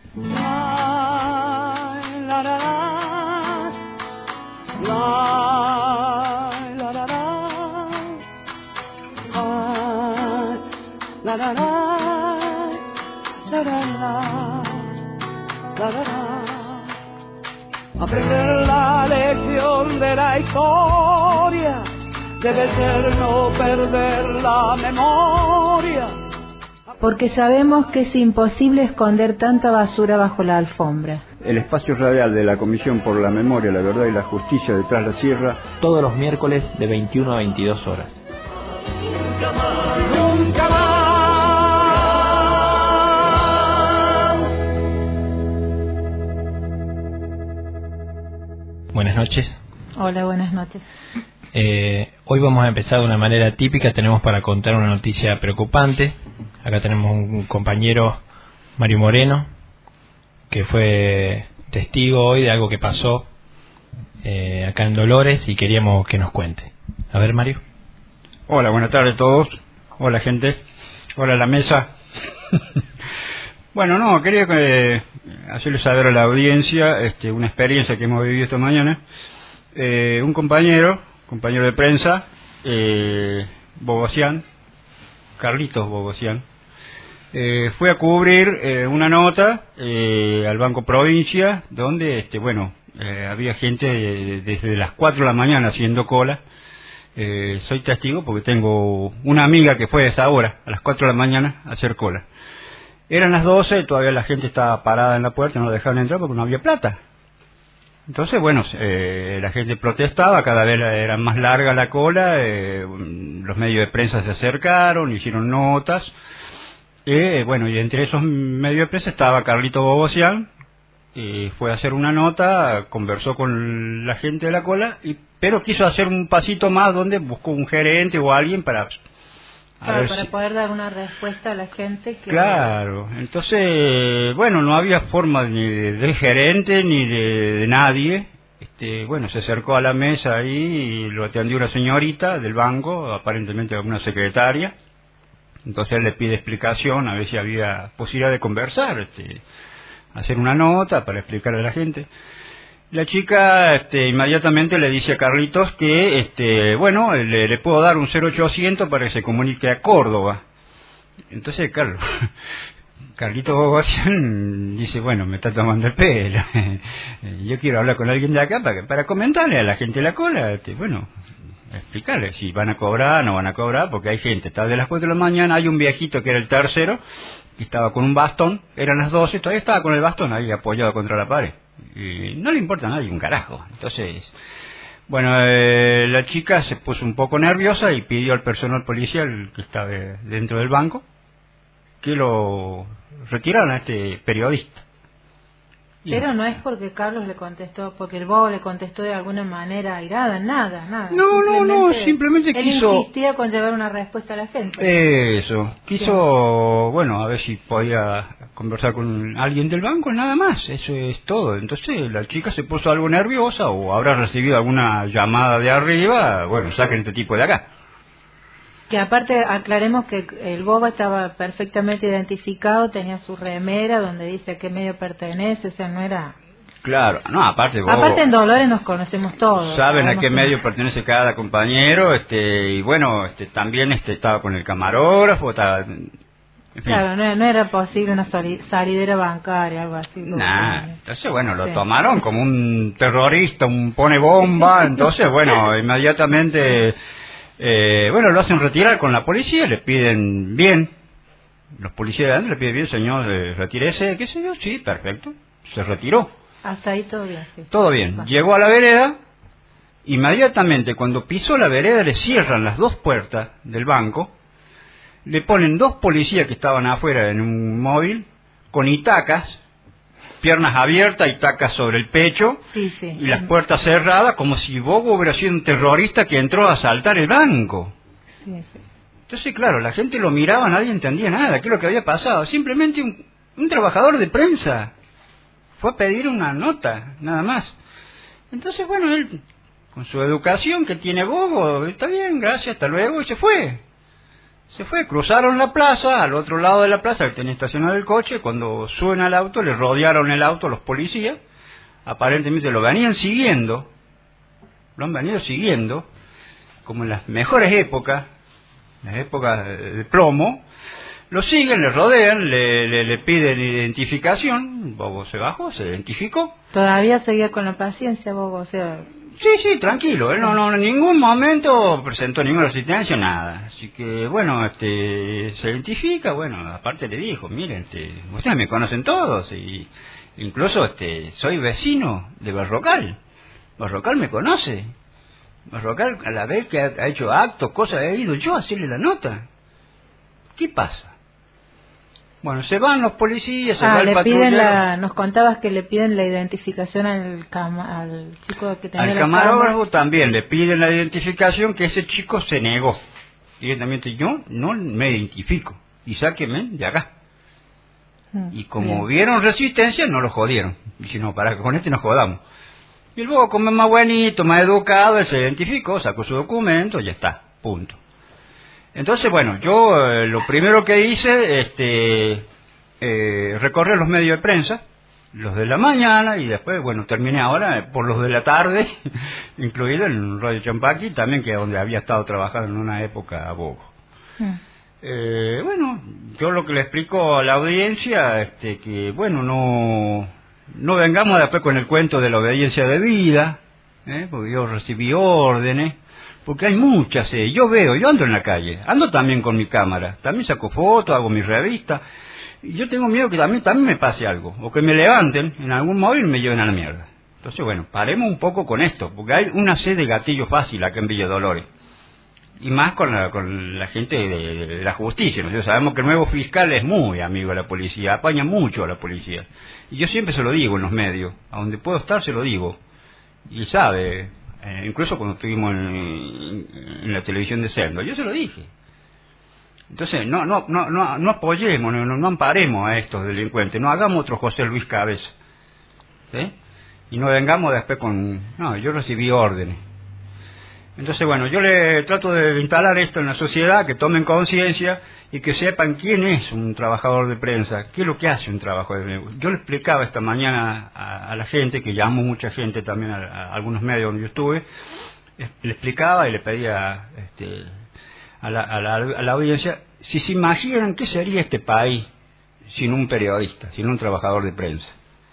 La, la, la, la, la, la, la, la, la, la, la, la, la. Aprender la lección de la historia debe ser no perder la memoria. Porque sabemos que es imposible esconder tanta basura bajo la alfombra. El espacio radial de la Comisión por la Memoria, la Verdad y la Justicia de Tras la Sierra, todos los miércoles de 21 a 22 horas. Nunca más, nunca más. Buenas noches. Hola, buenas noches. Hoy vamos a empezar de una manera típica. Tenemos para contar una noticia preocupante. Acá tenemos un compañero, Mario Moreno, que fue testigo hoy de algo que pasó acá en Dolores y queríamos que nos cuente. A ver, Mario. Hola, buenas tardes a todos. Hola, gente. Hola, la mesa. Bueno, no, quería hacerles saber a la audiencia una experiencia que hemos vivido esta mañana. Un compañero de prensa, Bogosian, Carlitos Bogosian, fue a cubrir una nota al Banco Provincia, donde había gente desde las 4 de la mañana haciendo cola. Soy testigo porque tengo una amiga que fue a esa hora, a las 4 de la mañana, a hacer cola. Eran las 12, todavía la gente estaba parada en la puerta, no la dejaban entrar porque no había plata. Entonces, la gente protestaba, cada vez era más larga la cola, los medios de prensa se acercaron, hicieron notas, y entre esos medios de prensa estaba Carlito Bogosian, y fue a hacer una nota, conversó con la gente de la cola, pero quiso hacer un pasito más donde buscó un gerente o alguien para poder dar una respuesta a la gente que... Claro, entonces, no había forma ni de gerente ni de nadie. Se acercó a la mesa ahí y lo atendió una señorita del banco, aparentemente una secretaria. Entonces él le pide explicación, a ver si había posibilidad de conversar, hacer una nota para explicarle a la gente. La chica inmediatamente le dice a Carlitos que le puedo dar un 0800 para que se comunique a Córdoba. Entonces Carlitos Bogosian dice, me está tomando el pelo. Yo quiero hablar con alguien de acá para comentarle a la gente de la cola, explicarle si van a cobrar o no van a cobrar, porque hay gente, está de las 4 de la mañana, hay un viejito que era el tercero, que estaba con un bastón, eran las 12, todavía estaba con el bastón ahí apoyado contra la pared. Y no le importa a nadie un carajo. Entonces, la chica se puso un poco nerviosa y pidió al personal policial que estaba dentro del banco que lo retiraran a este periodista. Pero no es porque Carlos le contestó, porque el bobo le contestó de alguna manera airada, nada. No, simplemente quiso... Él insistía con llevar una respuesta a la gente. Eso, quiso, a ver si podía conversar con alguien del banco, nada más, eso es todo. Entonces la chica se puso algo nerviosa o habrá recibido alguna llamada de arriba, saquen este tipo de acá. Que aparte aclaremos que el bobo estaba perfectamente identificado, tenía su remera donde dice a qué medio pertenece, o sea, no era... Claro, no, aparte en Dolores nos conocemos todos. Saben a qué medio pertenece cada compañero, también estaba con el camarógrafo, estaba... En fin. Claro, no era posible una salidera bancaria, algo así. Entonces, lo tomaron como un terrorista, un pone bomba, entonces, inmediatamente... lo hacen retirar con la policía, le piden bien, los policías de adentro le piden bien, señor, retírese, qué sé yo, sí, perfecto, se retiró. Hasta ahí todo bien, sí. Todo bien, llegó a la vereda, inmediatamente cuando pisó la vereda le cierran las dos puertas del banco, le ponen dos policías que estaban afuera en un móvil, con itacas, piernas abiertas, itacas sobre el pecho, y las puertas cerradas, como si Bogo hubiera sido un terrorista que entró a asaltar el banco. Entonces, claro, la gente lo miraba, nadie entendía nada, qué es lo que había pasado. Simplemente un trabajador de prensa fue a pedir una nota, nada más. Entonces, él, con su educación que tiene Bogo, está bien, gracias, hasta luego, y se fue. Se fue, cruzaron la plaza, al otro lado de la plaza, que tenía estacionado el coche, cuando suben al auto, le rodearon el auto los policías, aparentemente lo venían siguiendo, lo han venido siguiendo, como en las mejores épocas, las épocas de plomo, lo siguen, le rodean, le piden identificación, Bobo se bajó, se identificó. Todavía seguía con la paciencia, Bobo, o sea... Sí, tranquilo, él no en ningún momento presentó ninguna resistencia, nada. Así que, bueno, se identifica, bueno, aparte le dijo, miren, ustedes me conocen todos, y incluso soy vecino de Barrocal. Barrocal me conoce. Barrocal, a la vez que ha hecho actos, cosas, he ido yo a hacerle la nota. ¿Qué pasa? Bueno, se van los policías, se va el patrullero. Nos contabas que le piden la identificación al chico que tenía al camarógrafo también le piden la identificación, que ese chico se negó. Directamente, yo no me identifico, y sáquenme de acá. Y como vieron resistencia, no lo jodieron. Dice, no, para que con nos jodamos. Y luego, como es más buenito, más educado, él se identificó, sacó su documento, ya está, punto. Entonces, bueno, yo lo primero que hice, recorrer los medios de prensa, los de la mañana, y después, bueno, terminé ahora por los de la tarde, incluido en Radio Champaqui, también que es donde había estado trabajando en una época a Bogo. Bueno, yo lo que le explico a la audiencia, que, bueno, no vengamos después con el cuento de la obediencia debida, porque yo recibí órdenes. Porque hay muchas, yo ando en la calle, ando también con mi cámara, también saco fotos, hago mi revista, y yo tengo miedo que también me pase algo, o que me levanten en algún móvil y me lleven a la mierda. Entonces, bueno, paremos un poco con esto, porque hay una sed de gatillo fácil acá en Villa Dolores, y más con la gente de la justicia. Nosotros sabemos que el nuevo fiscal es muy amigo de la policía, apaña mucho a la policía, y yo siempre se lo digo en los medios, a donde puedo estar se lo digo, y sabe... incluso cuando estuvimos en la televisión de Sendo, yo se lo dije. Entonces, no apoyemos, no amparemos a estos delincuentes, no hagamos otro José Luis Cabeza, ¿sí? Y no vengamos después con, no, yo recibí órdenes. Entonces, bueno, yo le trato de instalar esto en la sociedad, que tomen conciencia y que sepan quién es un trabajador de prensa, qué es lo que hace un trabajador de prensa. Yo le explicaba esta mañana a la gente, que llamó mucha gente también a algunos medios donde yo estuve, le explicaba y le pedía a la audiencia si se imaginan qué sería este país sin un periodista, sin un trabajador de prensa.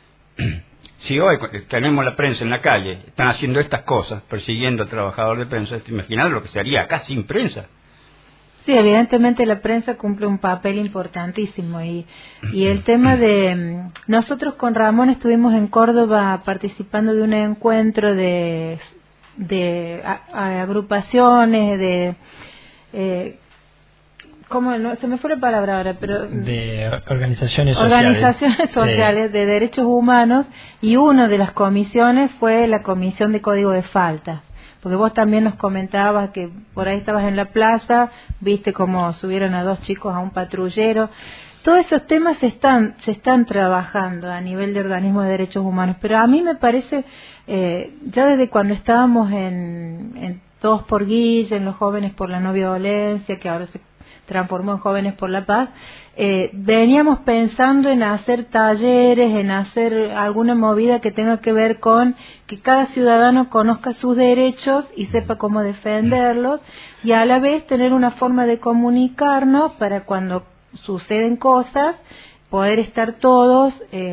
Si hoy tenemos la prensa en la calle, están haciendo estas cosas, persiguiendo al trabajador de prensa, ¿te imaginas lo que sería acá sin prensa? Sí, evidentemente la prensa cumple un papel importantísimo y el tema de... Nosotros con Ramón estuvimos en Córdoba participando de un encuentro de agrupaciones, ¿cómo? No, se me fue la palabra ahora, pero... De organizaciones sociales, sí, de derechos humanos, y una de las comisiones fue la comisión de código de falta. Porque vos también nos comentabas que por ahí estabas en la plaza, viste cómo subieron a 2 chicos a un patrullero. Todos esos temas se están trabajando a nivel de organismos de derechos humanos, pero a mí me parece, ya desde cuando estábamos en Todos por Guille, en los Jóvenes por la No Violencia, que ahora se transformó en Jóvenes por la Paz, veníamos pensando en hacer talleres, en hacer alguna movida que tenga que ver con que cada ciudadano conozca sus derechos y sepa cómo defenderlos, y a la vez tener una forma de comunicarnos para cuando suceden cosas, poder estar todos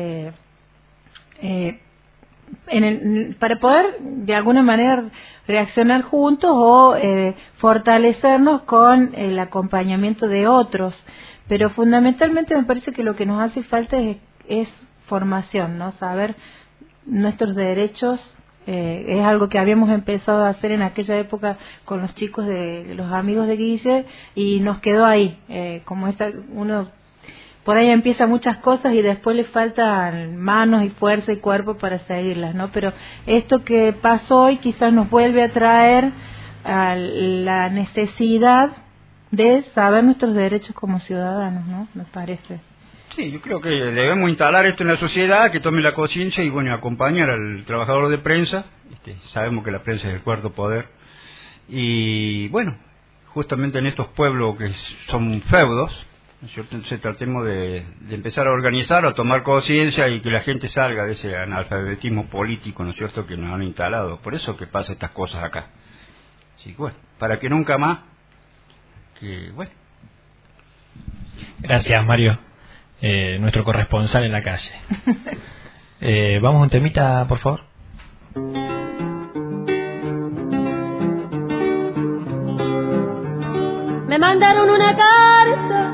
para poder de alguna manera reaccionar juntos o fortalecernos con el acompañamiento de otros. Pero fundamentalmente me parece que lo que nos hace falta es formación, ¿no? Saber nuestros derechos. Es algo que habíamos empezado a hacer en aquella época con los chicos de los amigos de Guille, y nos quedó ahí, como uno por ahí empieza muchas cosas y después le faltan manos y fuerza y cuerpo para seguirlas, ¿no? Pero esto que pasó hoy quizás nos vuelve a traer a la necesidad de saber nuestros derechos como ciudadanos, ¿no? Me parece. Sí, yo creo que debemos instalar esto en la sociedad, que tome la conciencia y, bueno, acompañar al trabajador de prensa. Sabemos que la prensa es el cuarto poder. Y, bueno, justamente en estos pueblos que son feudos, ¿no es cierto? Entonces tratemos de empezar a organizar, a tomar conciencia y que la gente salga de ese analfabetismo político, ¿no es cierto?, que nos han instalado. Por eso que pasa estas cosas acá. Así que bueno, para que nunca más, que bueno. Gracias, Mario, nuestro corresponsal en la calle. Vamos a un temita, por favor. Me mandaron una carta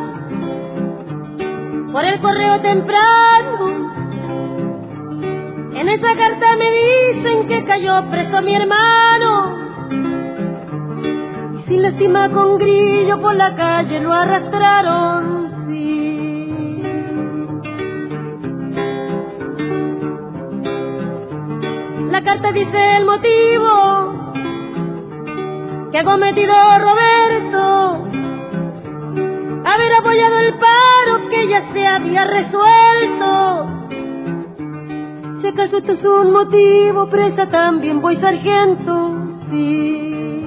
por el correo temprano. En esa carta me dicen que cayó preso mi hermano. Y sin lástima con grillo por la calle lo arrastraron, sí. La carta dice el motivo que ha cometido Roberto, haber apoyado el paro que ya se había resuelto. Si acaso esto es un motivo, presa también voy, sargento, sí.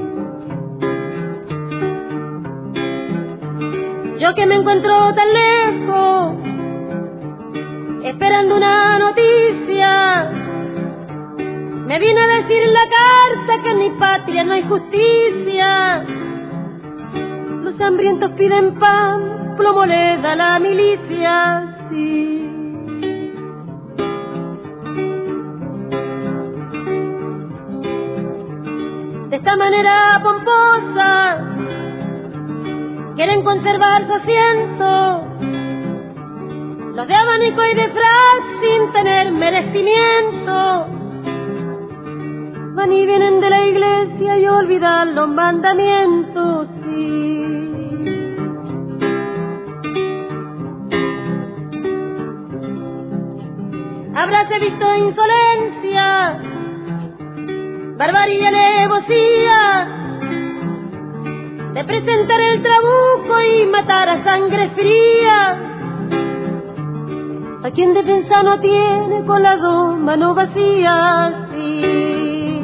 Yo que me encuentro tan lejos, esperando una noticia, me viene a decir en la carta que en mi patria no hay justicia. Los hambrientos piden pan, plomo le da la milicia, sí. De esta manera pomposa quieren conservar su asiento, los de abanico y de frac sin tener merecimiento. Van y vienen de la iglesia y olvidan los mandamientos, sí. Habráse visto insolencia, barbarie y alevosía, de presentar el trabuco y matar a sangre fría. A quien defensa no tiene con las dos manos vacías, sí.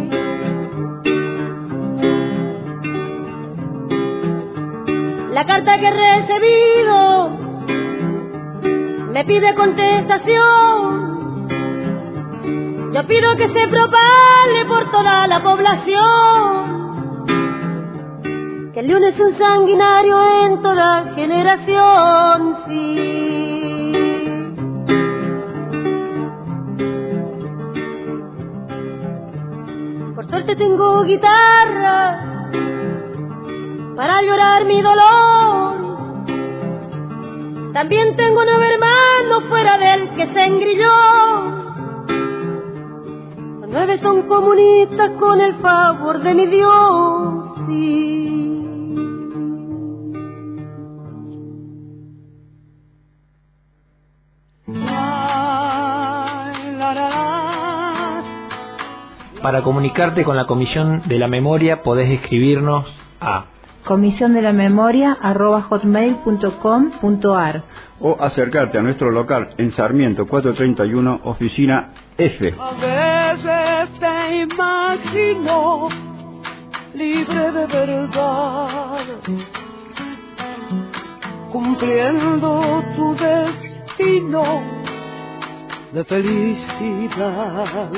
La carta que he recibido me pide contestación. Yo pido que se propague por toda la población, que el león es un sanguinario en toda generación, sí. Por suerte tengo guitarra para llorar mi dolor. También tengo 9 hermanos fuera del que se engrilló. Los 9 son comunistas con el favor de mi Dios, sí. Para comunicarte con la Comisión de la Memoria podés escribirnos a comisiondelamemoria@hotmail.com.ar o acercarte a nuestro local en Sarmiento 431, oficina F. A veces te imagino libre de verdad, cumpliendo tu destino de felicidad.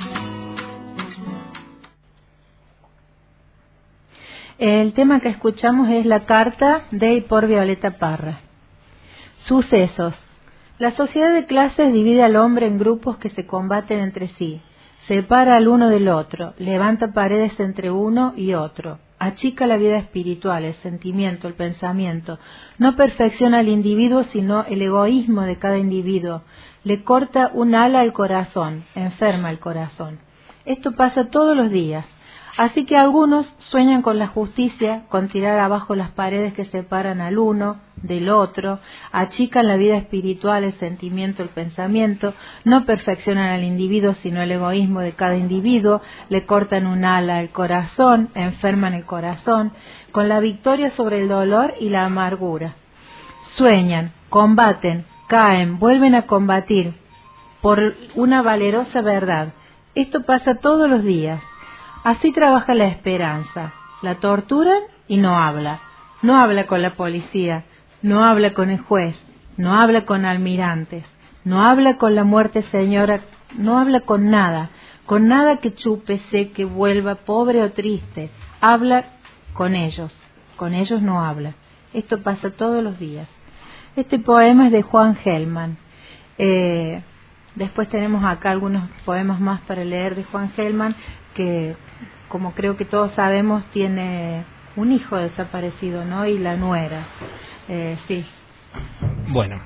El tema que escuchamos es la carta de y por Violeta Parra. Sucesos. La sociedad de clases divide al hombre en grupos que se combaten entre sí, separa al uno del otro, levanta paredes entre uno y otro, achica la vida espiritual, el sentimiento, el pensamiento, no perfecciona al individuo sino el egoísmo de cada individuo, le corta un ala al corazón, enferma el corazón. Esto pasa todos los días. Así que algunos sueñan con la justicia, con tirar abajo las paredes que separan al uno del otro, achican la vida espiritual, el sentimiento, el pensamiento, no perfeccionan al individuo sino el egoísmo de cada individuo, le cortan un ala al corazón, enferman el corazón, con la victoria sobre el dolor y la amargura. Sueñan, combaten, caen, vuelven a combatir por una valerosa verdad. Esto pasa todos los días. Así trabaja la esperanza. La torturan y no habla. No habla con la policía, no habla con el juez, no habla con almirantes, no habla con la muerte señora, no habla con nada que chupe, seque, vuelva, pobre o triste. Habla con ellos no habla. Esto pasa todos los días. Este poema es de Juan Gelman. Después tenemos acá algunos poemas más para leer de Juan Gelman, que como creo que todos sabemos tiene un hijo desaparecido, ¿no? Y la nuera. Sí. Bueno,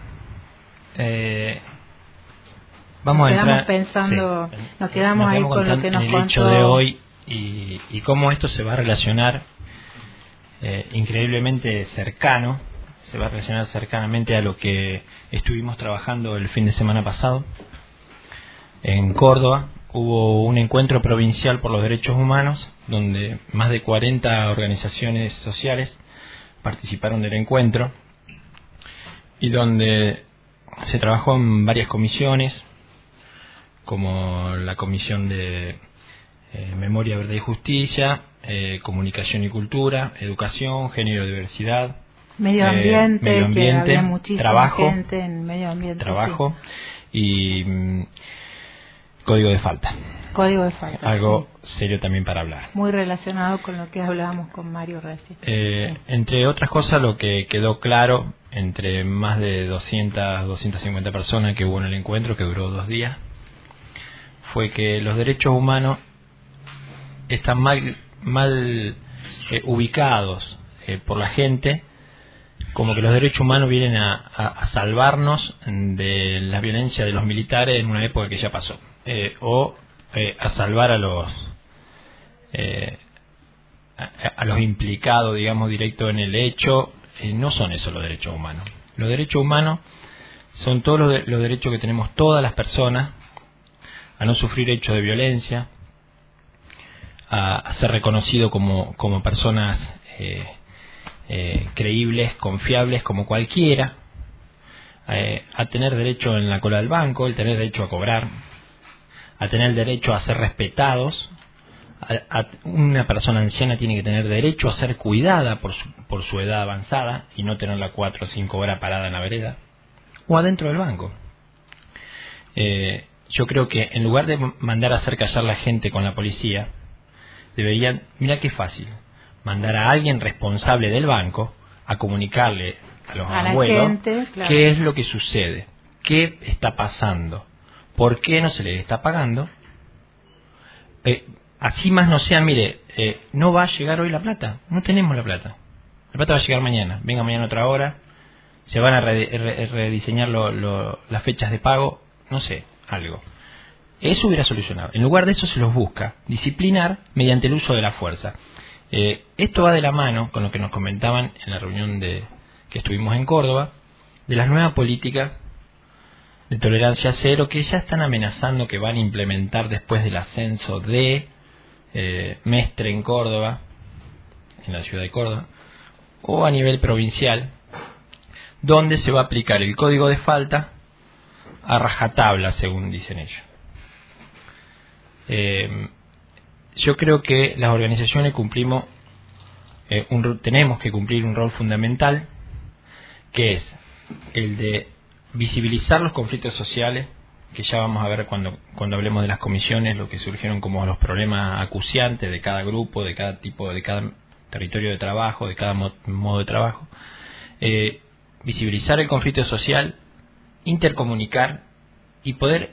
vamos a entrar. Pensando, sí, nos quedamos ahí con lo que nos en el contó hecho de hoy y cómo esto se va a relacionar increíblemente cercano, se va a relacionar cercanamente a lo que estuvimos trabajando el fin de semana pasado. En Córdoba hubo un encuentro provincial por los derechos humanos, donde más de 40 organizaciones sociales participaron del encuentro y donde se trabajó en varias comisiones, como la Comisión de Memoria, Verdad y Justicia, Comunicación y Cultura, Educación, Género y Diversidad, medio ambiente, que había muchísima trabajo, gente en medio ambiente, trabajo y Código de Falta. Código de Falta. Algo serio también para hablar. Muy relacionado con lo que hablábamos con Mario recién. Entre otras cosas, lo que quedó claro entre más de 250 personas que hubo en el encuentro, que duró 2 días, fue que los derechos humanos están mal ubicados por la gente, como que los derechos humanos vienen a salvarnos de la violencia de los militares en una época que ya pasó, o a salvar a los implicados, digamos, directo en el hecho. No son esos los derechos humanos. Los derechos humanos son todos los derechos que tenemos todas las personas a no sufrir hechos de violencia, a ser reconocido como personas creíbles, confiables como cualquiera, a tener derecho en la cola del banco, el tener derecho a cobrar, a tener derecho a ser respetados. Una persona anciana tiene que tener derecho a ser cuidada por su edad avanzada y no tenerla 4 o 5 horas parada en la vereda o adentro del banco. Yo creo que en lugar de mandar a hacer callar a la gente con la policía, deberían, mira qué fácil, mandar a alguien responsable del banco a comunicarle a los abuelos gente, claro, qué es lo que sucede, qué está pasando, por qué no se les está pagando. Así más no sea, mire, no va a llegar hoy la plata, no tenemos la plata va a llegar mañana, venga mañana otra hora, se van a rediseñar las fechas de pago, no sé, algo. Eso hubiera solucionado. En lugar de eso se los busca disciplinar mediante el uso de la fuerza. Esto va de la mano con lo que nos comentaban en la reunión que estuvimos en Córdoba, de las nuevas políticas de tolerancia cero que ya están amenazando que van a implementar después del ascenso de Mestre en Córdoba, en la ciudad de Córdoba, o a nivel provincial, donde se va a aplicar el código de falta a rajatabla, según dicen ellos. Yo creo que las organizaciones tenemos que cumplir un rol fundamental, que es el de visibilizar los conflictos sociales, que ya vamos a ver cuando hablemos de las comisiones, lo que surgieron como los problemas acuciantes de cada grupo, de cada tipo, de cada territorio de trabajo, de cada modo de trabajo. Visibilizar el conflicto social, intercomunicar y poder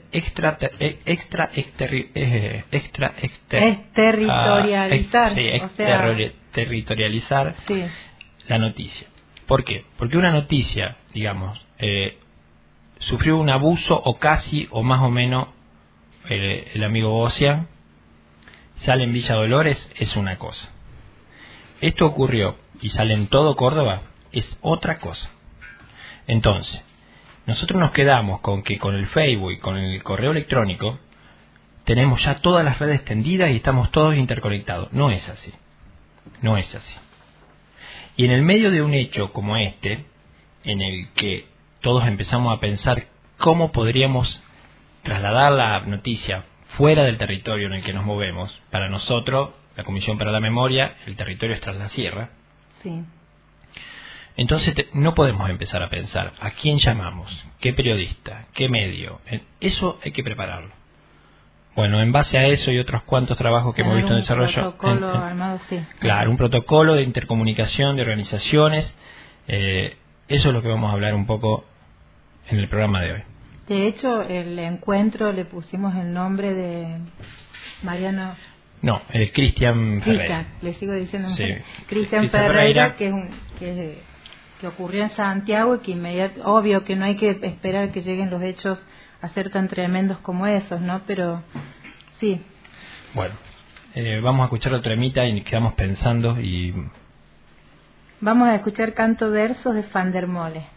exterritorializar la noticia. ¿Por qué? Porque una noticia, digamos, sufrió un abuso o casi o más o menos el amigo Bocian, sale en Villa Dolores, es una cosa. Esto ocurrió y sale en todo Córdoba, es otra cosa. Entonces, nosotros nos quedamos con que con el Facebook y con el correo electrónico tenemos ya todas las redes tendidas y estamos todos interconectados. No es así. No es así. Y en el medio de un hecho como este, en el que todos empezamos a pensar cómo podríamos trasladar la noticia fuera del territorio en el que nos movemos, para nosotros, la Comisión para la Memoria, el territorio es Tras la Sierra, Sí. Entonces no podemos empezar a pensar a quién llamamos, qué periodista, qué medio. Eso hay que prepararlo. Bueno, en base a eso y otros cuantos trabajos que hemos visto en desarrollo. Protocolo armado, sí. Claro, un protocolo de intercomunicación de organizaciones. Eso es lo que vamos a hablar un poco en el programa de hoy. De hecho, el encuentro le pusimos el nombre de Mariano. No, Cristian Ferreira. Le sigo diciendo. Sí. Cristian Ferreira, que ocurrió en Santiago y que obvio que no hay que esperar que lleguen los hechos a ser tan tremendos como esos, ¿no? Pero sí. Bueno, vamos a escuchar otro temita y quedamos pensando y... Vamos a escuchar Canto Versos de Van der Mole.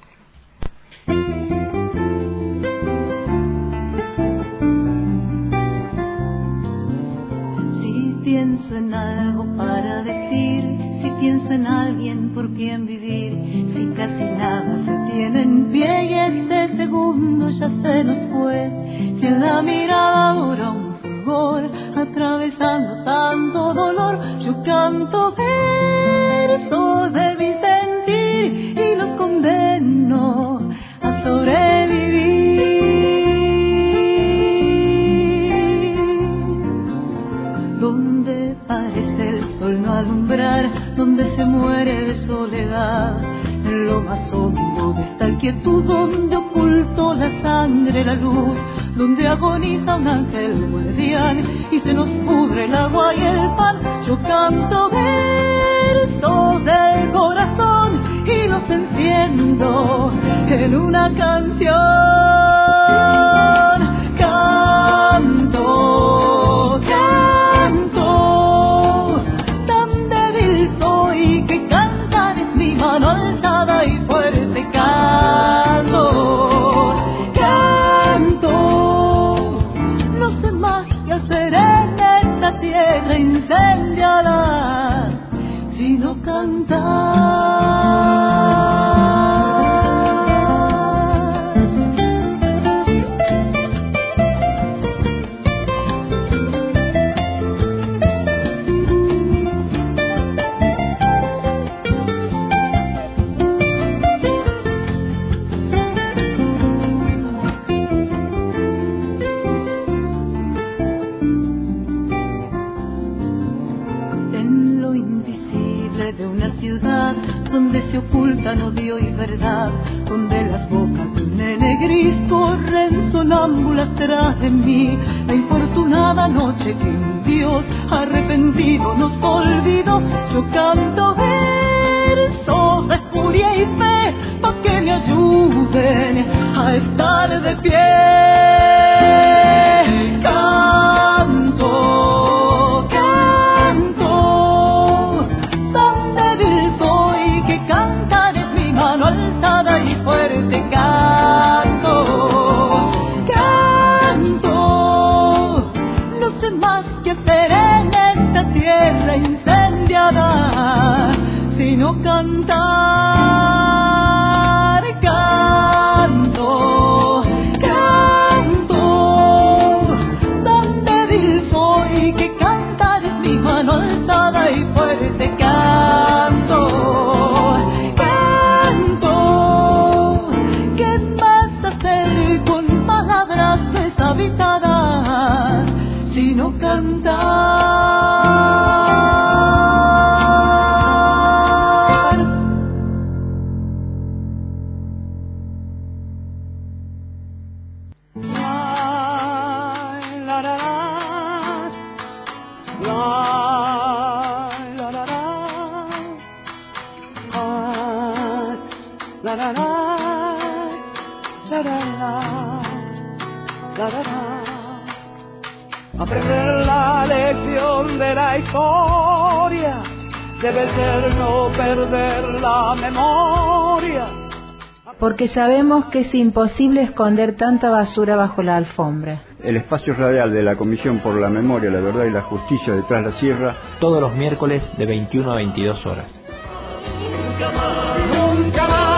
Si pienso en algo para decir, si pienso en alguien por quien vivir, si casi nada se tiene en pie y este segundo ya se nos fue, si en la mirada dura un fulgor, atravesando tanto dolor, yo canto versos de mi sentir y los condeno a sobrevivir. Donde parece el sol no alumbrar, donde se muere de soledad, en lo más hondo de esta quietud, donde ocultó la sangre la luz, donde agoniza un ángel guardián y se nos pudre el agua y el pan, yo canto versos del corazón y los enciendo en una canción. Canto, canto, tan débil soy que cantar es mi mano alzada y fuerte. Canto, canto, no sé más que hacer en esta tierra incendiada, sino cantar. Donde se ocultan odio y verdad, donde las bocas de un nene gris corren sonámbulas tras de mí, la infortunada noche que un Dios arrepentido nos olvidó, yo canto versos de furia y fe, pa' que me ayuden a estar de pie. Canto, canto, tan débil soy que cantar es mi mano alzada y fuerte. Canto, canto, no sé más que hacer en esta tierra incendiada, sino cantar. Canto, canto, tan débil soy que cantar es mi mano alzada y fuerte. Canto, canto, ¿qué más hacer con palabras deshabitadas sino cantar? Aprender la lección de la historia debe ser no perder la memoria. Porque sabemos que es imposible esconder tanta basura bajo la alfombra. El espacio radial de la Comisión por la Memoria, la Verdad y la Justicia de Tras la Sierra, todos los miércoles de 21 a 22 horas. Nunca más, nunca más.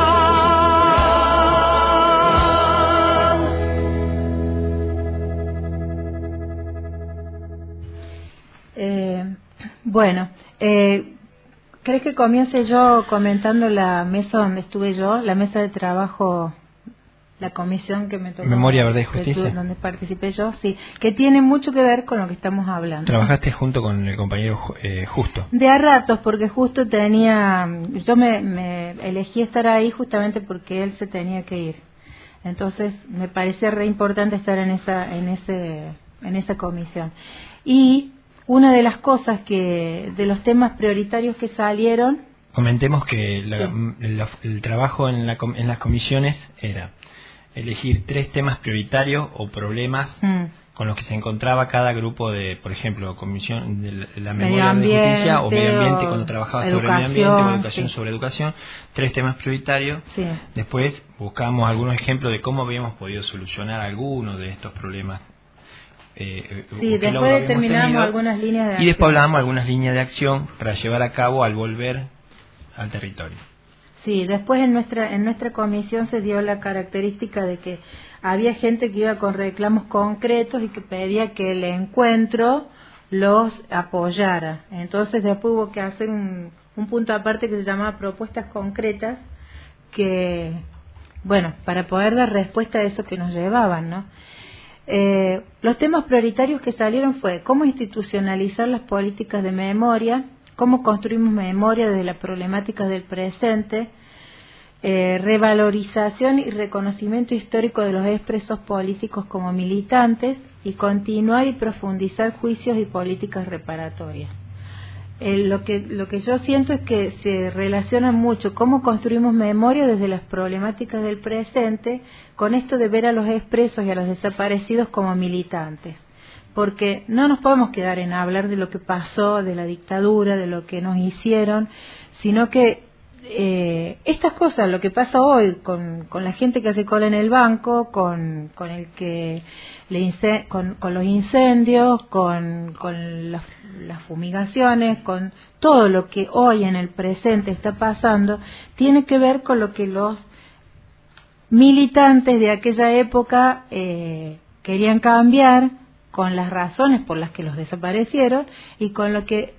¿Crees que comience yo comentando la mesa donde estuve yo, la mesa de trabajo, la comisión que me tocó? Memoria, Verdad y Justicia. Donde participé yo, sí, que tiene mucho que ver con lo que estamos hablando. Trabajaste junto con el compañero Justo. De a ratos, porque Justo yo me elegí estar ahí justamente porque él se tenía que ir. Entonces me parecía re importante estar en esa comisión. Y una de las cosas de los temas prioritarios que salieron... Comentemos que el trabajo en las comisiones era elegir 3 temas prioritarios o problemas con los que se encontraba cada grupo de, por ejemplo, comisión de la memoria de justicia o medio ambiente cuando trabajaba sobre medio ambiente o educación sobre educación, 3 temas prioritarios. Sí. Después buscábamos algunos ejemplos de cómo habíamos podido solucionar algunos de estos problemas. Después determinamos algunas líneas de acción. Y después hablábamos de algunas líneas de acción para llevar a cabo al volver al territorio. Sí, después en nuestra comisión se dio la característica de que había gente que iba con reclamos concretos y que pedía que el encuentro los apoyara. Entonces después hubo que hacer un punto aparte que se llamaba propuestas concretas para poder dar respuesta a eso que nos llevaban, ¿no? Los temas prioritarios que salieron fue cómo institucionalizar las políticas de memoria, cómo construimos memoria desde las problemáticas del presente, revalorización y reconocimiento histórico de los expresos políticos como militantes y continuar y profundizar juicios y políticas reparatorias. Lo que yo siento es que se relaciona mucho cómo construimos memoria desde las problemáticas del presente con esto de ver a los expresos y a los desaparecidos como militantes. Porque no nos podemos quedar en hablar de lo que pasó, de la dictadura, de lo que nos hicieron, sino que estas cosas, lo que pasa hoy con la gente que hace cola en el banco, con los incendios, con las fumigaciones, con todo lo que hoy en el presente está pasando, tiene que ver con lo que los militantes de aquella época querían cambiar, con las razones por las que los desaparecieron y con lo que,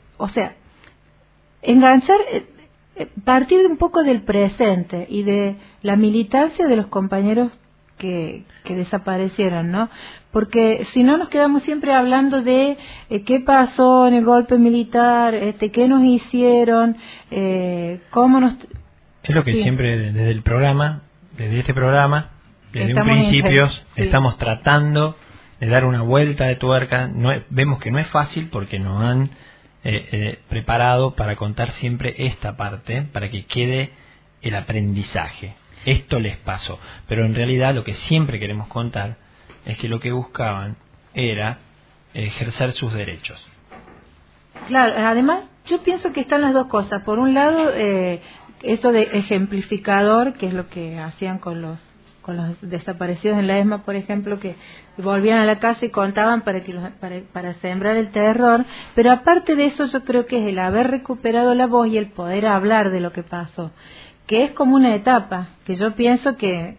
enganchar, partir de un poco del presente y de la militancia de los compañeros que desaparecieron, ¿no? Porque si no nos quedamos siempre hablando de qué pasó en el golpe militar, qué nos hicieron, cómo nos... Es lo que siempre desde este programa, desde un principio, estamos tratando de dar una vuelta de tuerca. Vemos que no es fácil porque nos han preparado para contar siempre esta parte, para que quede el aprendizaje. Esto les pasó. Pero en realidad lo que siempre queremos contar es que lo que buscaban era ejercer sus derechos. Claro, además yo pienso que están las dos cosas. Por un lado, eso de ejemplificador, que es lo que hacían con los desaparecidos en la ESMA, por ejemplo, que volvían a la casa y contaban para sembrar el terror, pero aparte de eso yo creo que es el haber recuperado la voz y el poder hablar de lo que pasó, que es como una etapa, que yo pienso que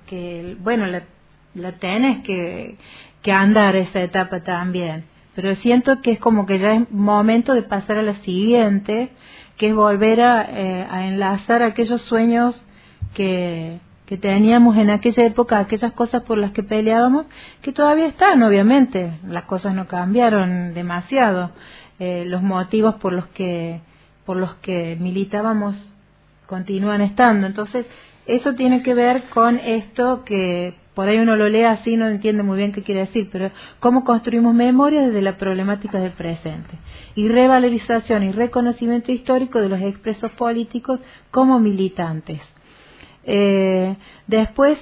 la tenés que andar esa etapa también, pero siento que es como que ya es momento de pasar a la siguiente, que es volver a enlazar aquellos sueños que teníamos en aquella época, aquellas cosas por las que peleábamos, que todavía están, obviamente, las cosas no cambiaron demasiado, los motivos por los que militábamos continúan estando. Entonces eso tiene que ver con esto que por ahí uno lo lee así, no entiende muy bien qué quiere decir, pero cómo construimos memoria desde la problemática del presente y revalorización y reconocimiento histórico de los expresos políticos como militantes. Después,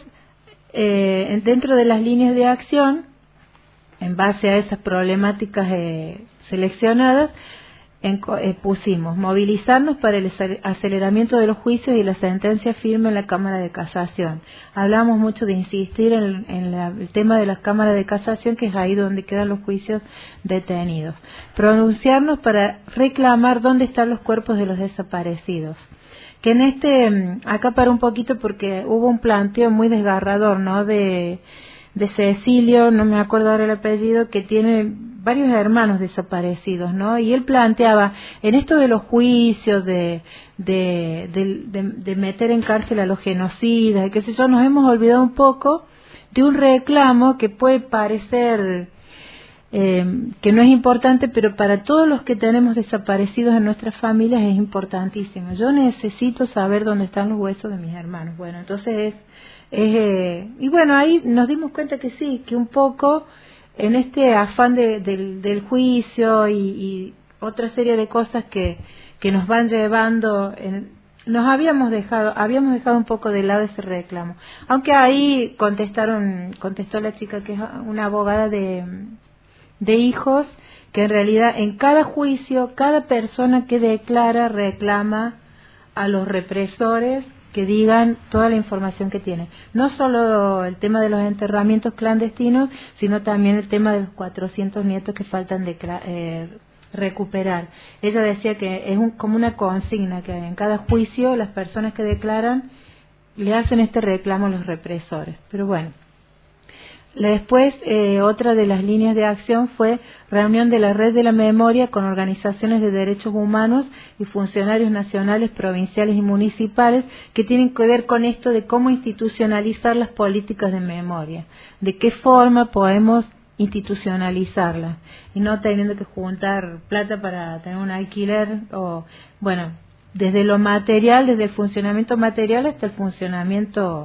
dentro de las líneas de acción, en base a esas problemáticas seleccionadas, pusimos movilizarnos para el aceleramiento de los juicios y la sentencia firme en la Cámara de Casación. Hablamos mucho de insistir en el tema de las cámaras de casación, que es ahí donde quedan los juicios detenidos. Pronunciarnos para reclamar dónde están los cuerpos de los desaparecidos. Que acá para un poquito porque hubo un planteo muy desgarrador, ¿no? De Cecilio, no me acuerdo ahora el apellido, que tiene varios hermanos desaparecidos, ¿no? Y él planteaba, en esto de los juicios, de meter en cárcel a los genocidas, y qué sé yo, nos hemos olvidado un poco de un reclamo que puede parecer que no es importante, pero para todos los que tenemos desaparecidos en nuestras familias es importantísimo. Yo necesito saber dónde están los huesos de mis hermanos. Bueno, entonces y bueno, ahí nos dimos cuenta que sí, que un poco en este afán del juicio y otra serie de cosas que nos van llevando, habíamos dejado un poco de lado ese reclamo. Aunque ahí contestó la chica que es una abogada de hijos, que en realidad en cada juicio, cada persona que declara reclama a los represores que digan toda la información que tienen. No solo el tema de los enterramientos clandestinos, sino también el tema de los 400 nietos que faltan recuperar. Ella decía que es como una consigna, que en cada juicio las personas que declaran le hacen este reclamo a los represores. Pero bueno. Después, otra de las líneas de acción fue reunión de la Red de la Memoria con organizaciones de derechos humanos y funcionarios nacionales, provinciales y municipales que tienen que ver con esto de cómo institucionalizar las políticas de memoria, de qué forma podemos institucionalizarlas y no teniendo que juntar plata para tener un alquiler o, bueno, desde lo material, desde el funcionamiento material hasta el funcionamiento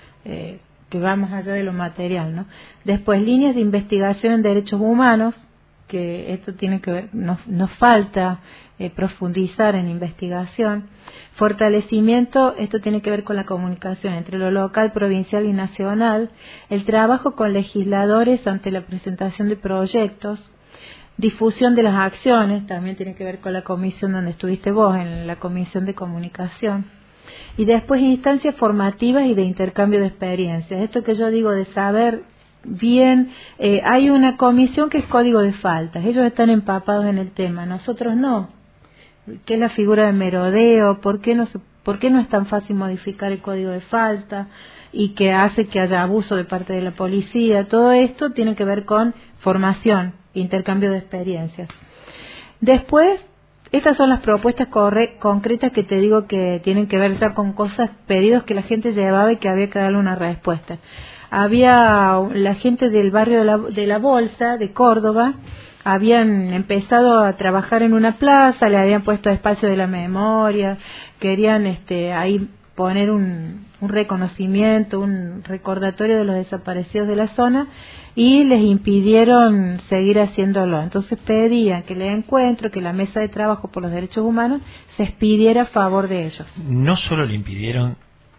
que va más allá de lo material, ¿no? Después, líneas de investigación en derechos humanos, que esto tiene que ver, nos falta profundizar en investigación. Fortalecimiento, esto tiene que ver con la comunicación entre lo local, provincial y nacional. El trabajo con legisladores ante la presentación de proyectos. Difusión de las acciones, también tiene que ver con la comisión donde estuviste vos, en la comisión de comunicación. Y después instancias formativas y de intercambio de experiencias. Esto que yo digo de saber bien, hay una comisión que es código de faltas, ellos están empapados en el tema, nosotros no. ¿Qué es la figura de merodeo? ¿Por qué no es tan fácil modificar el código de falta? Y que hace que haya abuso de parte de la policía. Todo esto tiene que ver con formación, intercambio de experiencias. Después, estas son las propuestas concretas que te digo que tienen que ver ya con cosas, pedidos que la gente llevaba y que había que darle una respuesta. Había la gente del barrio de la Bolsa, de Córdoba, habían empezado a trabajar en una plaza, le habían puesto espacio de la memoria, querían ahí poner un reconocimiento, un recordatorio de los desaparecidos de la zona, y les impidieron seguir haciéndolo. Entonces pedían que el encuentro, que la mesa de trabajo por los derechos humanos se expidiera a favor de ellos. No solo le impidieron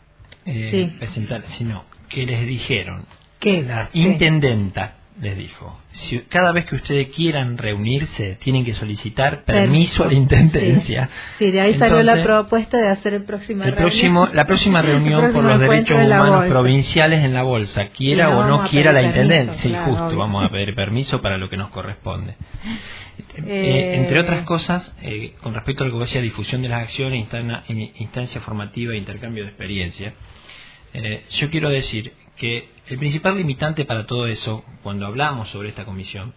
presentar, sino que les dijeron, ¿qué? La intendenta les dijo, si cada vez que ustedes quieran reunirse tienen que solicitar permiso a la intendencia. Sí, de ahí salió la propuesta de hacer la próxima reunión por los derechos humanos provinciales en la Bolsa, quiera o no quiera la intendencia. Sí, claro, justo, obvio. Vamos a pedir permiso para lo que nos corresponde. Entre otras cosas, con respecto a lo que decía, difusión de las acciones, instancia formativa e intercambio de experiencia, yo quiero decir que el principal limitante para todo eso, cuando hablamos sobre esta comisión,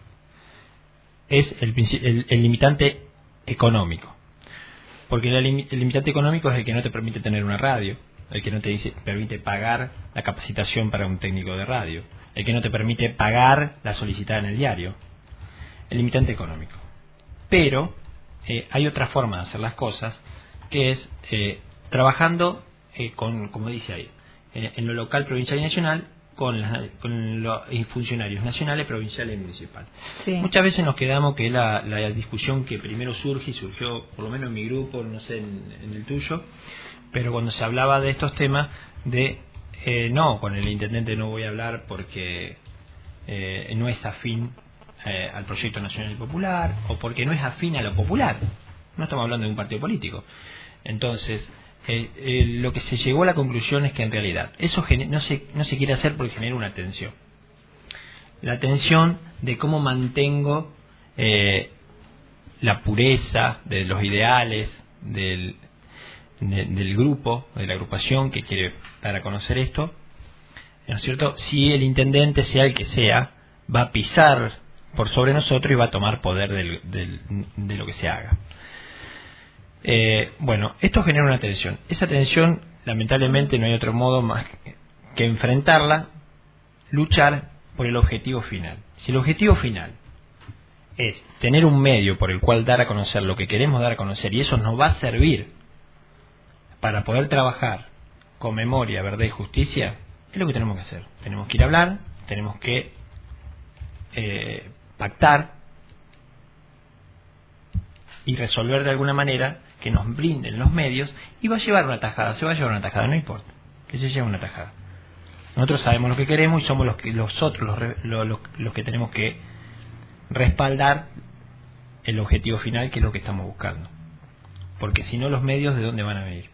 es el limitante económico. Porque el limitante económico es el que no te permite tener una radio, el que no te permite pagar la capacitación para un técnico de radio, el que no te permite pagar la solicitada en el diario. El limitante económico. Pero hay otra forma de hacer las cosas, que es trabajando como dice ahí, en lo local, provincial y nacional, con los funcionarios nacionales, provinciales y municipales. Sí. Muchas veces nos quedamos que la discusión que primero surgió, por lo menos en mi grupo, no sé en el tuyo, pero cuando se hablaba de estos temas, no, con el intendente no voy a hablar porque no es afín al proyecto nacional y popular, o porque no es afín a lo popular. No estamos hablando de un partido político. Entonces, lo que se llegó a la conclusión es que en realidad eso no se quiere hacer porque genera una tensión. La tensión de cómo mantengo la pureza de los ideales del grupo, de la agrupación que quiere dar a conocer esto, ¿no es cierto? Si el intendente, sea el que sea, va a pisar por sobre nosotros y va a tomar poder de lo que se haga. Bueno, esto genera una tensión. Esa tensión, lamentablemente, no hay otro modo más que enfrentarla, luchar por el objetivo final. Si el objetivo final es tener un medio por el cual dar a conocer lo que queremos dar a conocer, y eso nos va a servir para poder trabajar con memoria, verdad y justicia, es lo que tenemos que hacer. Tenemos que ir a hablar, tenemos que pactar y resolver de alguna manera que nos brinden los medios, y va a llevar una tajada, se va a llevar una tajada, no importa, que se lleve una tajada. Nosotros sabemos lo que queremos y somos los que tenemos que respaldar el objetivo final, que es lo que estamos buscando. Porque si no, los medios, ¿de dónde van a venir?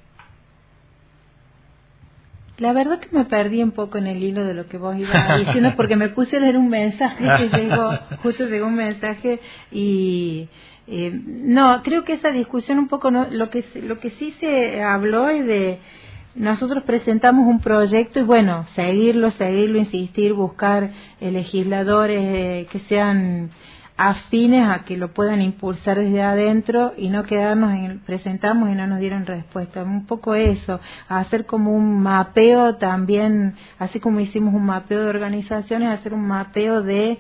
La verdad que me perdí un poco en el hilo de lo que vos ibas diciendo, porque me puse a leer un mensaje que llegó, justo llegó un mensaje y no, creo que esa discusión un poco, no, lo que sí se habló es de, nosotros presentamos un proyecto y bueno, seguirlo, insistir, buscar legisladores que sean afines a que lo puedan impulsar desde adentro y no quedarnos en presentamos y no nos dieron respuesta. Un poco eso, hacer como un mapeo también, así como hicimos un mapeo de organizaciones, hacer un mapeo de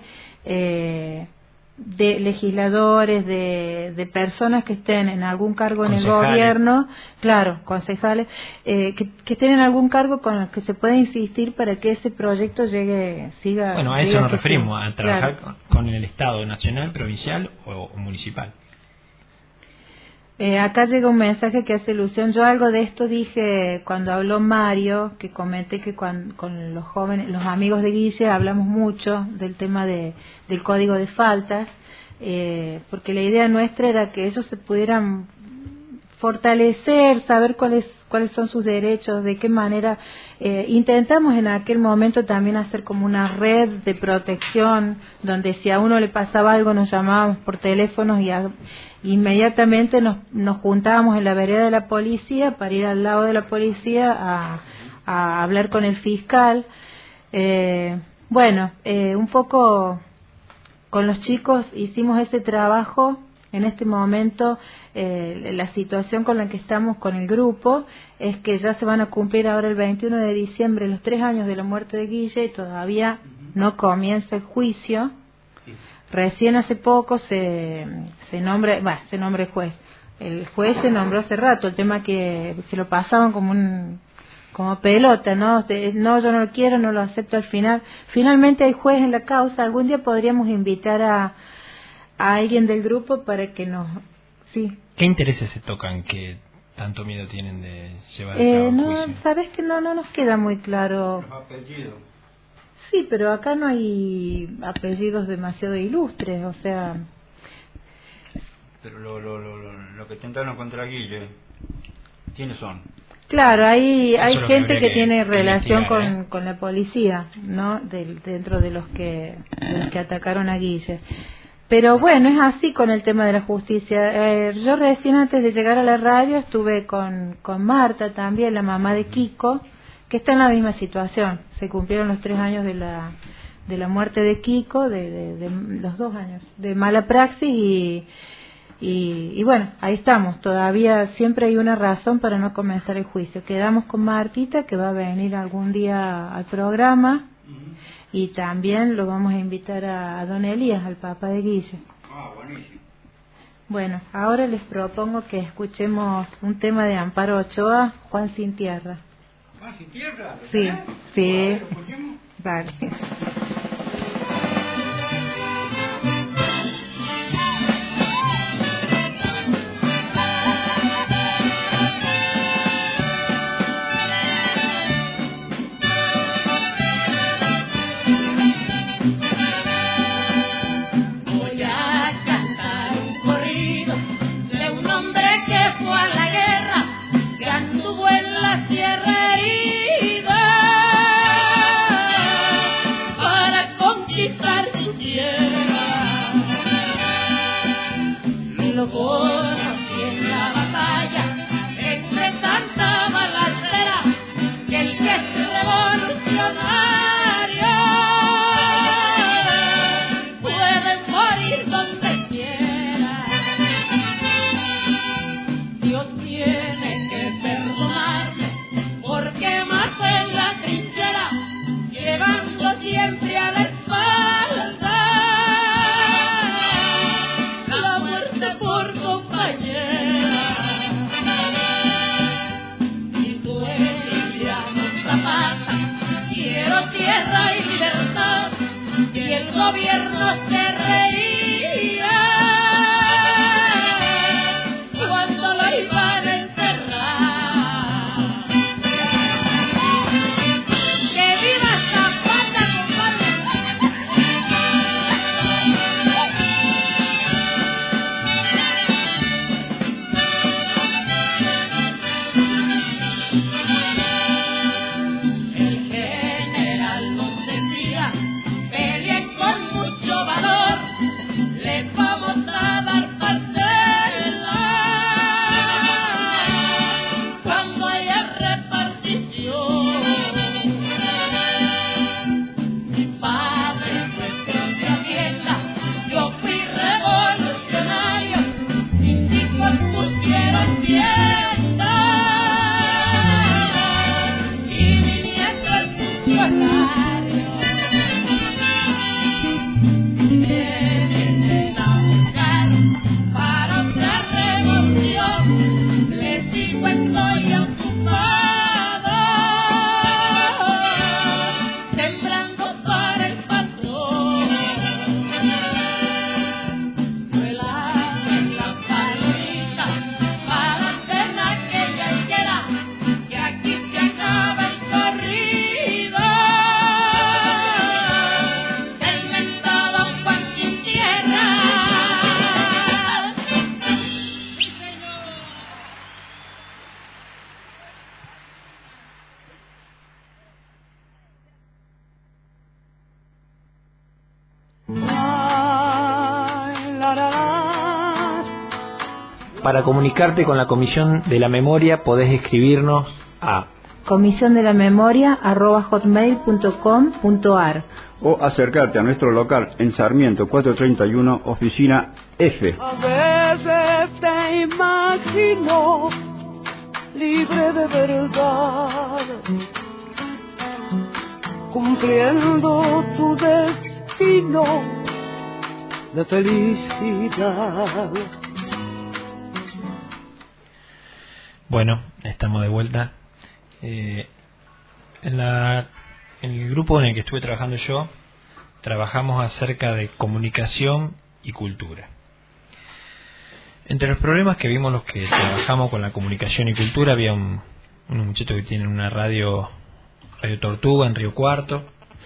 legisladores, de personas que estén en algún cargo en el gobierno, claro, concejales, que estén en algún cargo con los que se pueda insistir para que ese proyecto siga. Bueno, a eso nos referimos, a trabajar con el Estado nacional, provincial o municipal. Acá llega un mensaje que hace ilusión. Yo algo de esto dije cuando habló Mario, que comenté que con los jóvenes, los amigos de Guille, hablamos mucho del tema del código de faltas, porque la idea nuestra era que ellos se pudieran fortalecer, saber cuáles son sus derechos, de qué manera. Intentamos en aquel momento también hacer como una red de protección, donde si a uno le pasaba algo nos llamábamos por teléfonos y inmediatamente nos juntábamos en la vereda de la policía para ir al lado de la policía a hablar con el fiscal. Un poco con los chicos hicimos ese trabajo. En este momento la situación con la que estamos con el grupo es que ya se van a cumplir ahora el 21 de diciembre los 3 años de la muerte de Guille y todavía no comienza el juicio. Recién hace poco se nombra el juez. El juez se nombró hace rato, el tema que se lo pasaban como pelota, ¿no? No, yo no lo quiero, no lo acepto al final. Finalmente hay juez en la causa. Algún día podríamos invitar a alguien del grupo para que nos... Sí. ¿Qué intereses se tocan que tanto miedo tienen de llevar a cabo el juicio? Sabes que no nos queda muy claro. Los apellidos. Sí, pero acá no hay apellidos demasiado ilustres, o sea... Pero lo que tentaron contra Guille, ¿quiénes son? Claro, hay gente que tiene que relación investigar, con la policía, ¿no? Dentro de los que atacaron a Guille. Pero bueno, es así con el tema de la justicia. Yo recién antes de llegar a la radio estuve con Marta también, la mamá de Kiko, que está en la misma situación. Se cumplieron los 3 años de la muerte de Kiko, de los 2 años de mala praxis y bueno, ahí estamos. Todavía siempre hay una razón para no comenzar el juicio. Quedamos con Martita, que va a venir algún día al programa. Y también lo vamos a invitar a don Elías, al papá de Guille. Buenísimo. Bueno, ahora les propongo que escuchemos un tema de Amparo Ochoa, Juan sin tierra. ¿Juan sin tierra? Sí, sí. Vale. Vale. Pueden gobierno se reía cuando lo iban a encerrar. ¡Que viva Zapata, compadre! El general nos decía: peleen con mucho valor, les vamos a dar parcela cuando haya repartición. Mi padre fue propia tienda, yo fui revolucionario, mis hijos pusieron tienda y mi nieto es funcionario. Vienen a buscar para otra revolución, les digo estoy ocupado, sembrando para el patrón. No heladen la palomita para hacer aquella higuera, que aquí se acaba el corrido del mentado Juan sin tierra. Sí, señor. Ay, la, la, la. Para comunicarte con la Comisión de la Memoria podés escribirnos a comisiondelamemoria@hotmail.com.ar. O acercarte a nuestro local en Sarmiento 431, oficina F. A veces te imagino libre de verdad, cumpliendo tu destino de felicidad. Bueno, estamos de vuelta. En el grupo en el que estuve trabajando yo, trabajamos acerca de comunicación y cultura. Entre los problemas que vimos los que trabajamos con la comunicación y cultura, había unos muchachos que tienen una Radio Tortuga en Río Cuarto,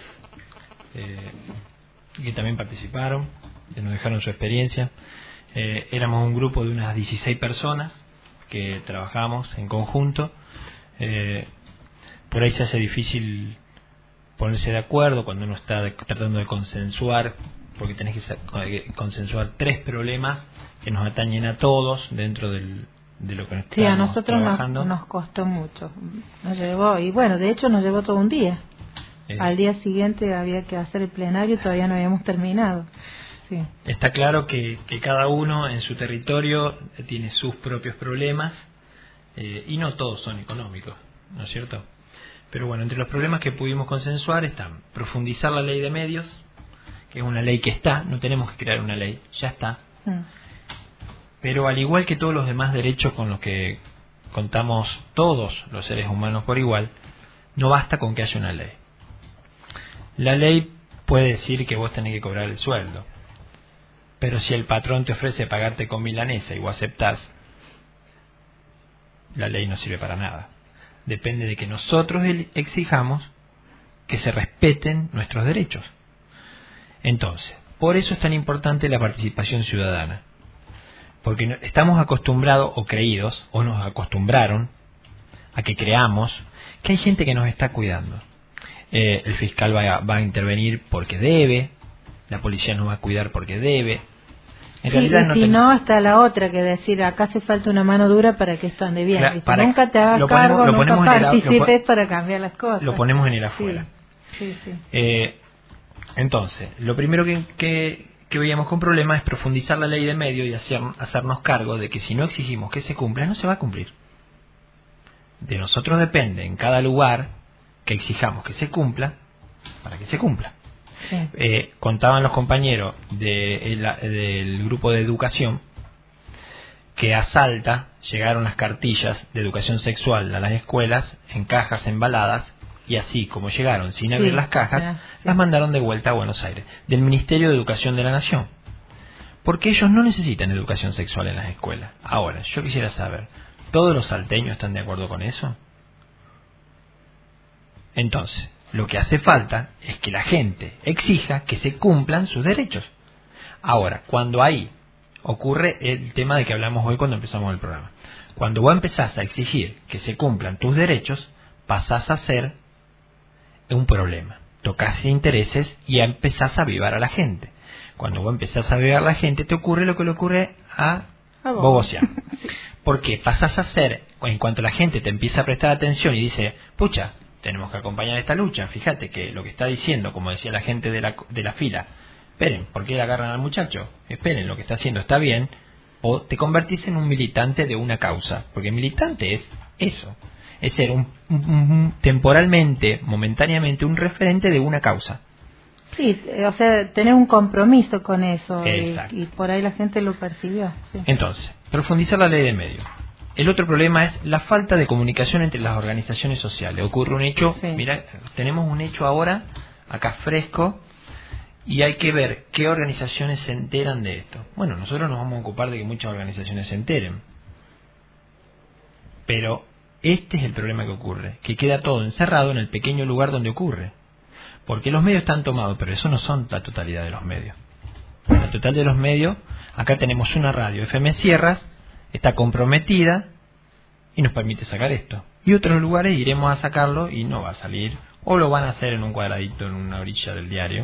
y que también participaron, que nos dejaron su experiencia. Éramos un grupo de unas 16 personas que trabajamos en conjunto. Por ahí se hace difícil ponerse de acuerdo cuando uno está tratando de consensuar, porque tenés que consensuar 3 problemas que nos atañen a todos dentro de lo que Sí, a estamos nosotros trabajando. nos costó mucho. Nos llevó, y bueno, de hecho nos llevó todo un día. Al día siguiente había que hacer el plenario y todavía no habíamos terminado. Sí. Está claro que cada uno en su territorio tiene sus propios problemas, y no todos son económicos, ¿no es cierto? Pero bueno, entre los problemas que pudimos consensuar están profundizar la ley de medios, que es una ley que está, no tenemos que crear una ley, ya está. Pero al igual que todos los demás derechos con los que contamos todos los seres humanos por igual, no basta con que haya una ley. La ley puede decir que vos tenés que cobrar el sueldo, pero si el patrón te ofrece pagarte con milanesa y vos aceptás, la ley no sirve para nada. Depende de que nosotros exijamos que se respeten nuestros derechos. Entonces, por eso es tan importante la participación ciudadana, porque estamos acostumbrados o creídos, o nos acostumbraron a que creamos que hay gente que nos está cuidando. El fiscal va a intervenir porque debe, la policía nos va a cuidar porque debe. En realidad y si no, está la otra, que decir, acá hace falta una mano dura para que esto ande bien. Claro, nunca te hagas cargo, nunca participes para cambiar las cosas. Lo ponemos en el afuera. Sí. Entonces, lo primero que veíamos con problemas es profundizar la ley de medios y hacernos cargo de que si no exigimos que se cumpla, no se va a cumplir. De nosotros depende en cada lugar que exijamos que se cumpla, para que se cumpla. Sí. Contaban los compañeros del grupo de educación que a Salta llegaron las cartillas de educación sexual a las escuelas en cajas embaladas y así como llegaron sin abrir Sí, las cajas, las mandaron de vuelta a Buenos Aires, del Ministerio de Educación de la Nación. Porque ellos no necesitan educación sexual en las escuelas. Ahora, yo quisiera saber, ¿todos los salteños están de acuerdo con eso? Entonces, lo que hace falta es que la gente exija que se cumplan sus derechos. Ahora, cuando ahí ocurre el tema de que hablamos hoy cuando empezamos el programa, cuando vos empezás a exigir que se cumplan tus derechos, pasás a ser un problema. Tocás intereses y empezás a avivar a la gente. Cuando vos empezás a avivar a la gente, te ocurre lo que le ocurre a Bogosian. Porque pasás a ser, en cuanto la gente te empieza a prestar atención y dice, pucha, tenemos que acompañar esta lucha, fíjate que lo que está diciendo, como decía la gente de la fila, esperen, ¿por qué le agarran al muchacho? Esperen, lo que está haciendo está bien. O te convertís en un militante de una causa, porque militante es eso, es ser temporalmente, momentáneamente, un referente de una causa. Sí, o sea, tener un compromiso con eso, y por ahí la gente lo percibió. Sí. Entonces, profundizar la ley de medios. El otro problema es la falta de comunicación entre las organizaciones sociales. Ocurre un hecho, mira, tenemos un hecho ahora, acá fresco, y hay que ver qué organizaciones se enteran de esto. Bueno, nosotros nos vamos a ocupar de que muchas organizaciones se enteren. Pero este es el problema que ocurre, que queda todo encerrado en el pequeño lugar donde ocurre. Porque los medios están tomados, pero eso no son la totalidad de los medios. La total de los medios, acá tenemos una radio, FM Sierras, está comprometida y nos permite sacar esto. Y otros lugares iremos a sacarlo y no va a salir, o lo van a hacer en un cuadradito, en una orilla del diario.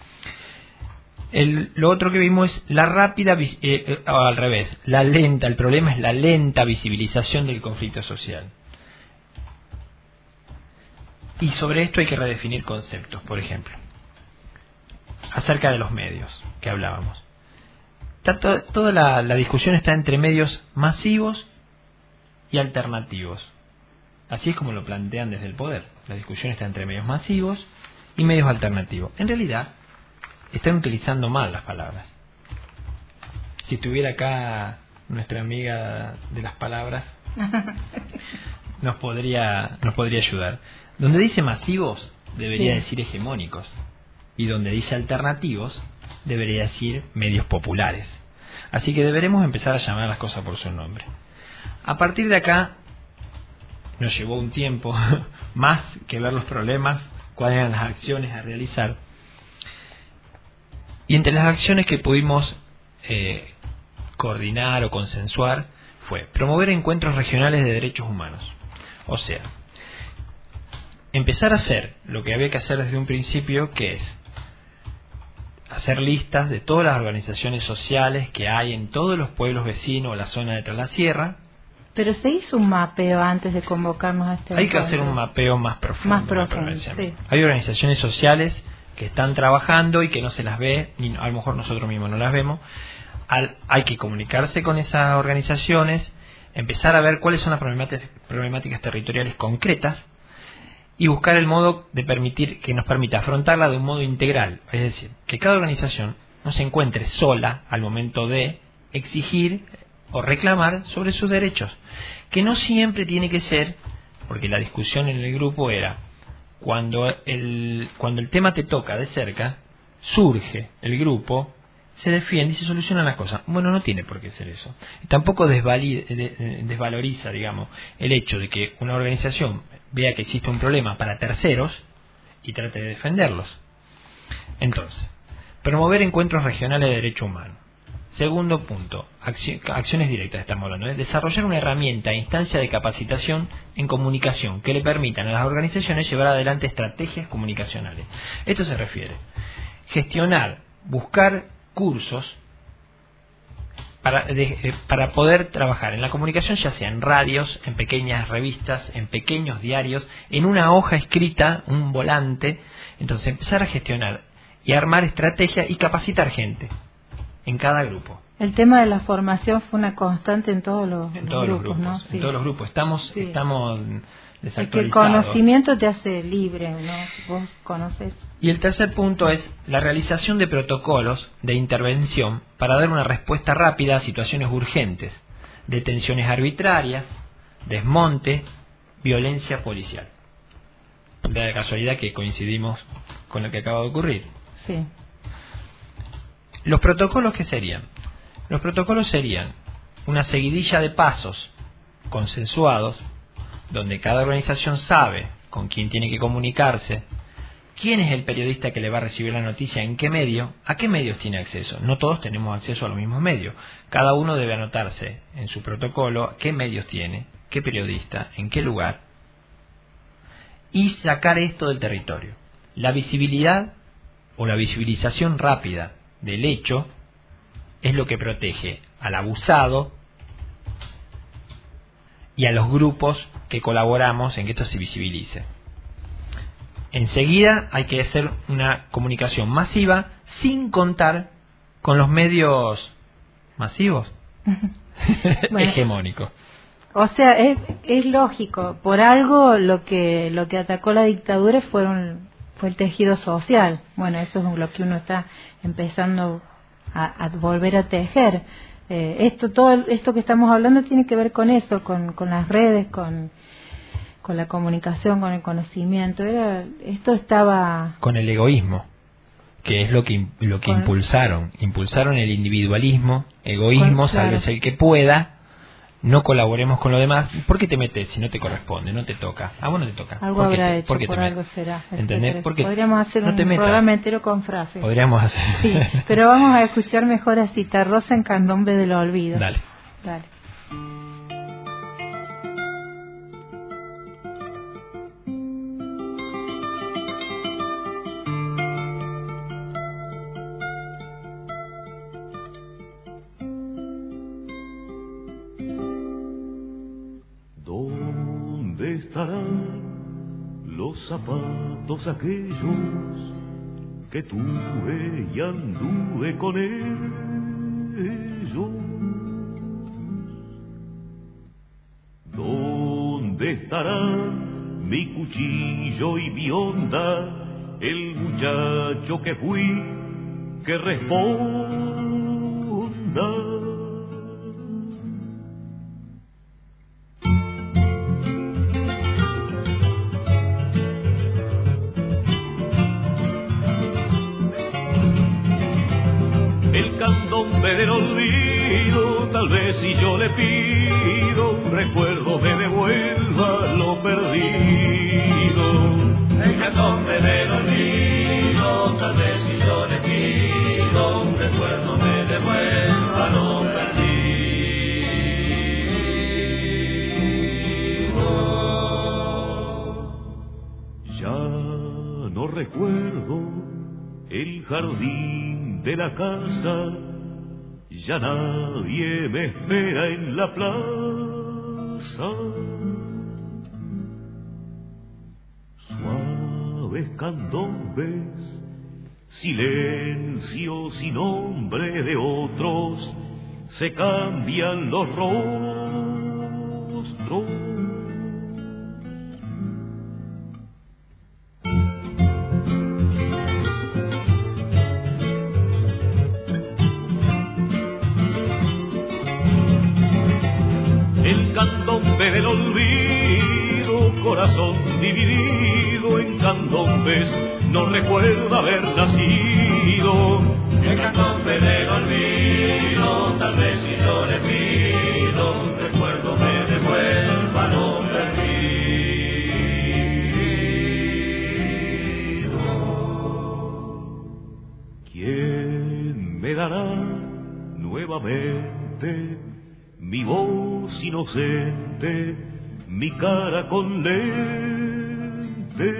Lo otro que vimos es la rápida, al revés, la lenta, el problema es la lenta visibilización del conflicto social. Y sobre esto hay que redefinir conceptos, por ejemplo, acerca de los medios que hablábamos. Toda la discusión está entre medios masivos y alternativos. Así es como lo plantean desde el poder. La discusión está entre medios masivos y medios alternativos. En realidad, están utilizando mal las palabras. Si estuviera acá nuestra amiga de las palabras, nos podría ayudar. Donde dice masivos, debería decir hegemónicos. Y donde dice alternativos, debería decir medios populares. Así que deberemos empezar a llamar las cosas por su nombre. A partir de acá, nos llevó un tiempo más que ver los problemas, cuáles eran las acciones a realizar. Y entre las acciones que pudimos coordinar o consensuar fue promover encuentros regionales de derechos humanos. O sea, empezar a hacer lo que había que hacer desde un principio, que es hacer listas de todas las organizaciones sociales que hay en todos los pueblos vecinos o la zona de Tras la Sierra. Pero se hizo un mapeo antes de convocarnos a este Hay que hacer un mapeo más profundo. Más profundo, sí. Hay organizaciones sociales que están trabajando y que no se las ve, ni a lo mejor nosotros mismos no las vemos. Hay que comunicarse con esas organizaciones, empezar a ver cuáles son las problemáticas territoriales concretas y buscar el modo de permitir que nos permita afrontarla de un modo integral. Es decir, que cada organización no se encuentre sola al momento de exigir o reclamar sobre sus derechos, que no siempre tiene que ser, porque la discusión en el grupo era cuando el tema te toca de cerca, surge el grupo, se defiende y se solucionan las cosas. Bueno, no tiene por qué ser eso. Tampoco desvaloriza, digamos, el hecho de que una organización vea que existe un problema para terceros y trate de defenderlos. Entonces, promover encuentros regionales de derechos humanos. Segundo punto, acciones directas estamos hablando, ¿eh? Desarrollar una herramienta e instancia de capacitación en comunicación que le permitan a las organizaciones llevar adelante estrategias comunicacionales. Esto se refiere gestionar, buscar cursos para poder trabajar en la comunicación, ya sea en radios, en pequeñas revistas, en pequeños diarios, en una hoja escrita, un volante. Entonces empezar a gestionar y armar estrategias y capacitar gente en cada grupo. El tema de la formación fue una constante en todos los grupos, ¿no? Sí. En todos los grupos. Estamos desactualizados. Que el conocimiento te hace libre, ¿no? Vos conoces. Y el tercer punto es la realización de protocolos de intervención para dar una respuesta rápida a situaciones urgentes, detenciones arbitrarias, desmonte, violencia policial. da la casualidad que coincidimos con lo que acaba de ocurrir. Sí. ¿Los protocolos qué serían? Los protocolos serían una seguidilla de pasos consensuados, donde cada organización sabe con quién tiene que comunicarse, quién es el periodista que le va a recibir la noticia, en qué medio, a qué medios tiene acceso. No todos tenemos acceso a los mismos medios. Cada uno debe anotarse en su protocolo qué medios tiene, qué periodista, en qué lugar, y sacar esto del territorio. La visibilidad o la visibilización rápida del hecho es lo que protege al abusado y a los grupos que colaboramos en que esto se visibilice. Enseguida hay que hacer una comunicación masiva sin contar con los medios masivos Bueno, hegemónicos. o sea, es lógico. Por algo lo que atacó la dictadura fue el tejido social. Bueno, eso es lo que uno está empezando a volver a tejer. Todo esto que estamos hablando tiene que ver con eso, con las redes, con la comunicación, con el conocimiento. Esto estaba Con el egoísmo, que es lo que impulsaron el individualismo, egoísmo, claro. sálvese el que pueda, no colaboremos con lo demás. ¿Por qué te metes si no te corresponde, no te toca? A vos no te toca. algo habrá hecho, por algo será. ¿Entendés? Porque podríamos hacer un programa entero con frases. Podríamos hacer. Sí, pero vamos a escuchar mejor a Citarrosa en Candombe del Olvido. Dale. ¿Dónde estarán los zapatos aquellos que tuve y anduve con ellos? ¿Dónde estarán mi cuchillo y mi onda, el muchacho que fui, que responda? Candombe del olvido, tal vez si yo le pido un recuerdo me devuelva lo perdido. El candombe del olvido, tal vez si yo le pido un recuerdo me devuelva lo perdido. Ya no recuerdo el jardín de la casa, ya nadie me espera en la plaza. Suaves candombes, silencios y nombre de otros, se cambian los rostros. Candombe del olvido, corazón dividido en candombes, no recuerda haber nacido. El candombe del olvido, tal vez si yo le pido un recuerdo me devuelva lo perdido. ¿Quién me dará nuevamente mi voz inocente, mi cara con lentes?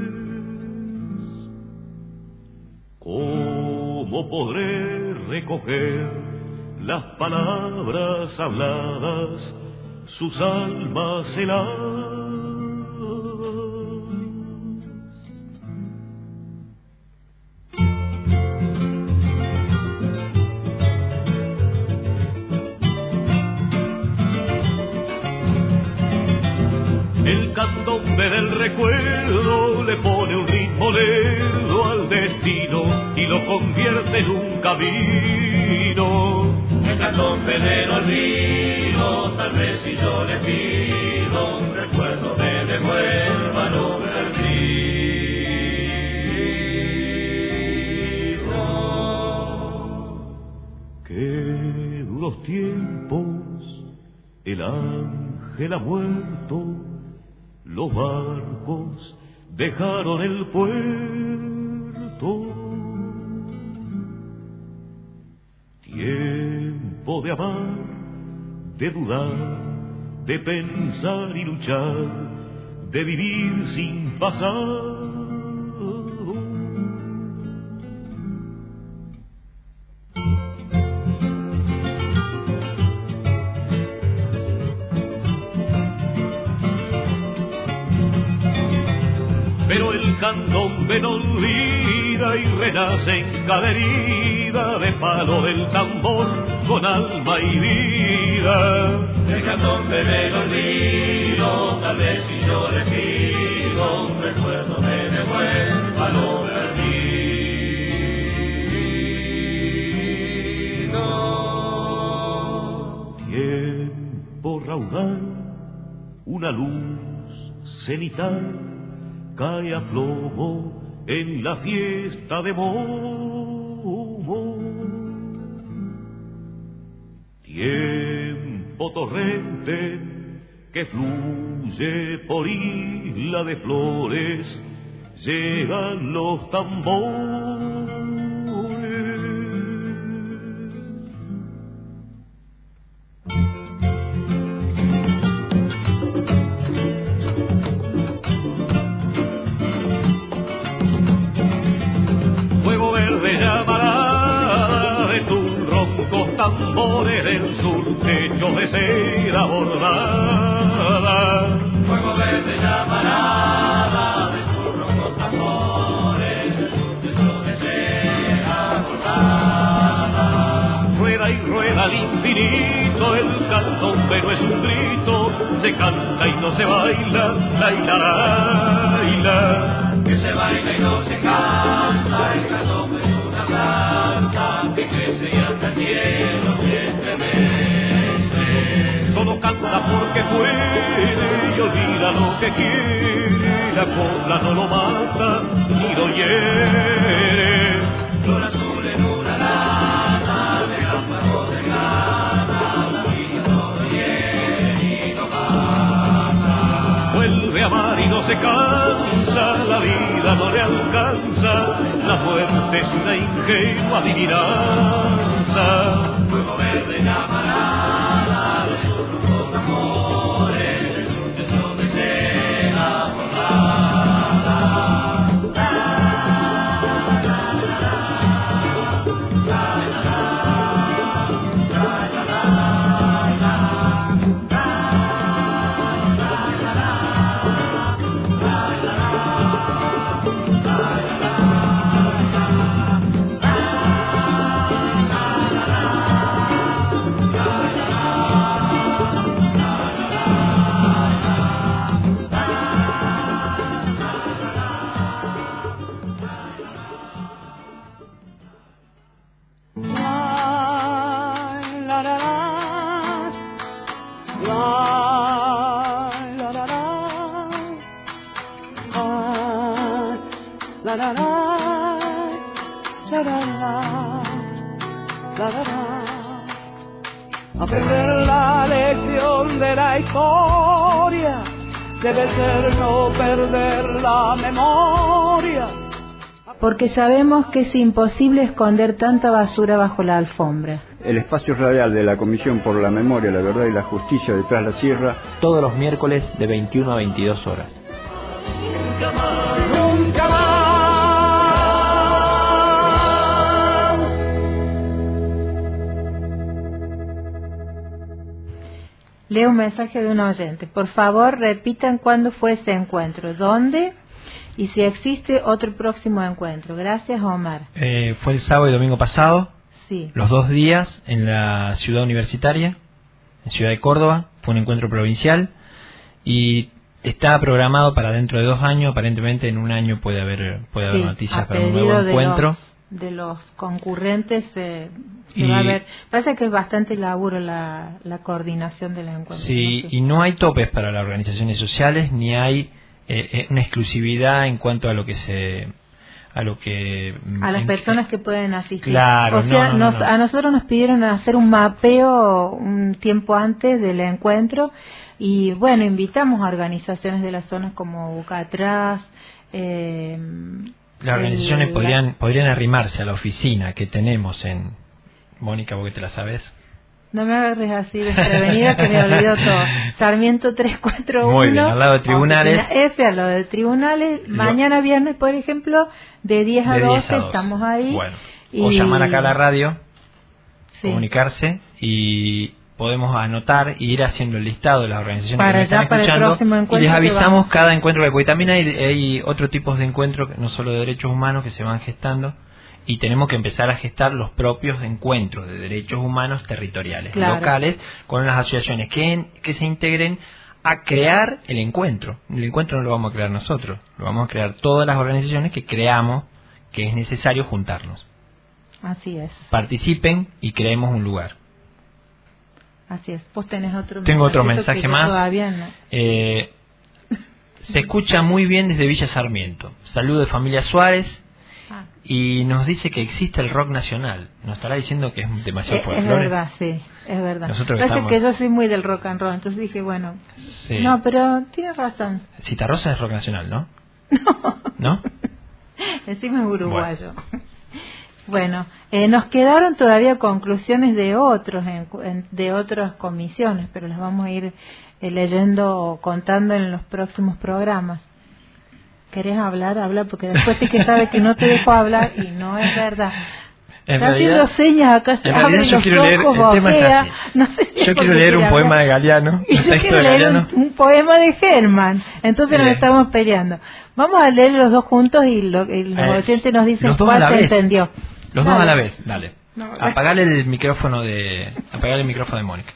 ¿Cómo podré recoger las palabras habladas, sus almas heladas? El candombe del recuerdo le pone un ritmo lerdo al destino y lo convierte en un camino. El candombe del olvido, tal vez si yo le pido un recuerdo me devuelva lo perdido. Qué duros tiempos, el ángel ha muerto, los barcos dejaron el puerto. Tiempo de amar, de dudar, de pensar y luchar, de vivir sin pasar. Pero el candombe no olvida y renace en cada herida de palo del tambor con alma y vida. El candombe del olvido, tal vez si yo le pido un recuerdo me devuelva lo perdido. Tiempo raudal, una luz cenital cae a plomo en la fiesta de Momo. Tiempo torrente que fluye por isla de flores, llegan los tambores. Tambores del sur, techos de seda bordada. Fuego verde llamarada de sus rojos tambores, del sur, techos de seda bordada. Rueda y rueda al infinito, el candombe no es un grito, se canta y no se baila, la hilaila. Que se baila y no se canta, el candombe es una planta que crece y hasta el cielo se estremece. Solo canta porque puede y olvida lo que quiere, la copla no lo mata ni lo hiere. Flor azul en una lata, de gran fuego de gana, la vida todo hiere y no mata. Vuelve a amar y no se cansa, la vida no le alcanza, la muerte es una ingenua adivinanza. Fuego verde llamarada de sus rojos amores, de su techo de seda bordada. Aprender la lección de la historia debe ser no perder la memoria. Porque sabemos que es imposible esconder tanta basura bajo la alfombra. El espacio radial de la Comisión por la Memoria, la Verdad y la Justicia de Tras la Sierra, todos los miércoles de 21 a 22 horas. Nunca más, nunca más. Leo un mensaje de un oyente. Por favor, repitan cuándo fue ese encuentro, dónde y si existe otro próximo encuentro. Gracias, Omar. Fue el sábado y domingo pasado, sí. Los 2 días en la ciudad universitaria, en Ciudad de Córdoba. Fue un encuentro provincial y está programado para dentro de 2 años. Aparentemente en un año puede haber noticias para un nuevo encuentro. De los concurrentes va a ver. Parece que es bastante laburo la coordinación del encuentro. Sí, no sé. Y no hay topes para las organizaciones sociales, ni hay una exclusividad en cuanto a lo que a lo que a las personas que pueden asistir. Claro, o sea, no. a nosotros nos pidieron hacer un mapeo un tiempo antes del encuentro y bueno, invitamos a organizaciones de las zonas como Bucatrás. Las organizaciones podrían arrimarse a la oficina que tenemos en Mónica, porque te la sabes. No me agarres así desprevenida que me olvido todo. Sarmiento 341. Muy bien, al lado de tribunales. F, al lado de tribunales. Mañana viernes, por ejemplo, de 10 a 12 estamos ahí. Bueno. O llamar acá a la radio, comunicarse y podemos anotar y ir haciendo el listado de las organizaciones que nos están escuchando y les avisamos cada encuentro, porque también hay otro tipo de encuentros, no solo de derechos humanos, que se van gestando. Y tenemos que empezar a gestar los propios encuentros de derechos humanos territoriales, locales, con las asociaciones que se integren a crear el encuentro. El encuentro no lo vamos a crear nosotros, lo vamos a crear todas las organizaciones que creamos que es necesario juntarnos. Así es. Participen y creemos un lugar. Así es. Vos tenés otro Tengo otro mensaje más. Todavía no. Se escucha muy bien desde Villa Sarmiento. Saludos de familia Suárez. Y nos dice que existe el rock nacional. Nos estará diciendo que es demasiado folclore. Es verdad, sí, es verdad. Nosotros que yo soy muy del rock and roll, entonces dije, bueno, no, pero tiene razón. Citarrosa es rock nacional, ¿no? ¿No? Encima es uruguayo. Bueno, nos quedaron todavía conclusiones de de otras comisiones, pero las vamos a ir leyendo o contando en los próximos programas. ¿Querés hablar? Habla, porque después te que sabes que no te dejo hablar y no es verdad. Está haciendo señas acá, se abre los ojos, boquea. No sé si yo quiero leer un poema de Galeano. Y yo quiero leer un poema de Herman. Entonces nos estamos peleando. Vamos a leer los dos juntos y los oyentes nos dicen cuál se entendió. Los dos a la vez, dale. Apagale el micrófono de Mónica.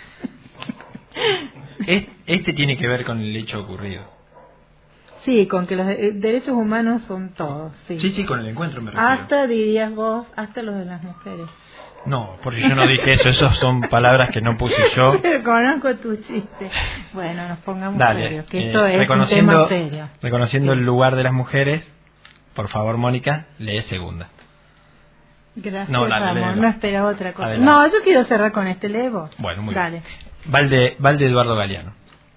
Este tiene que ver con el hecho ocurrido. Sí, con que los derechos humanos son todos. Sí, con el encuentro me refiero. Hasta, dirías vos, hasta los de las mujeres. No, porque yo no dije eso, esas son palabras que no puse yo. Conozco tu chiste. Bueno, nos pongamos serios, que esto es un tema serio. Reconociendo el lugar de las mujeres, por favor, Mónica, lee segunda. Gracias, Ramón, no esperaba otra cosa. Adelante. No, yo quiero cerrar con este, lee vos. Bueno, muy bien. Valde Eduardo Galeano.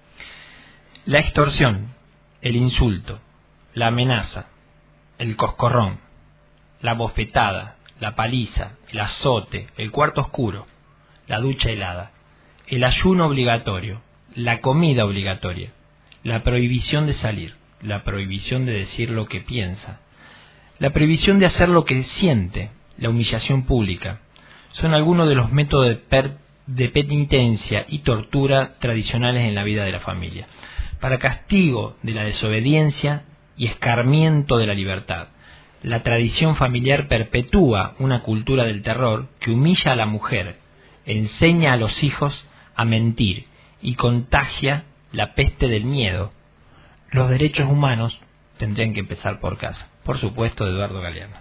La extorsión, el insulto, la amenaza, el coscorrón, la bofetada, la paliza, el azote, el cuarto oscuro, la ducha helada, el ayuno obligatorio, la comida obligatoria, la prohibición de salir, la prohibición de decir lo que piensa, la prohibición de hacer lo que siente, la humillación pública, son algunos de los métodos de penitencia y tortura tradicionales en la vida de la familia, para castigo de la desobediencia y escarmiento de la libertad. La tradición familiar perpetúa una cultura del terror que humilla a la mujer, enseña a los hijos a mentir y contagia la peste del miedo. Los derechos humanos tendrían que empezar por casa. Por supuesto, de Eduardo Galeano.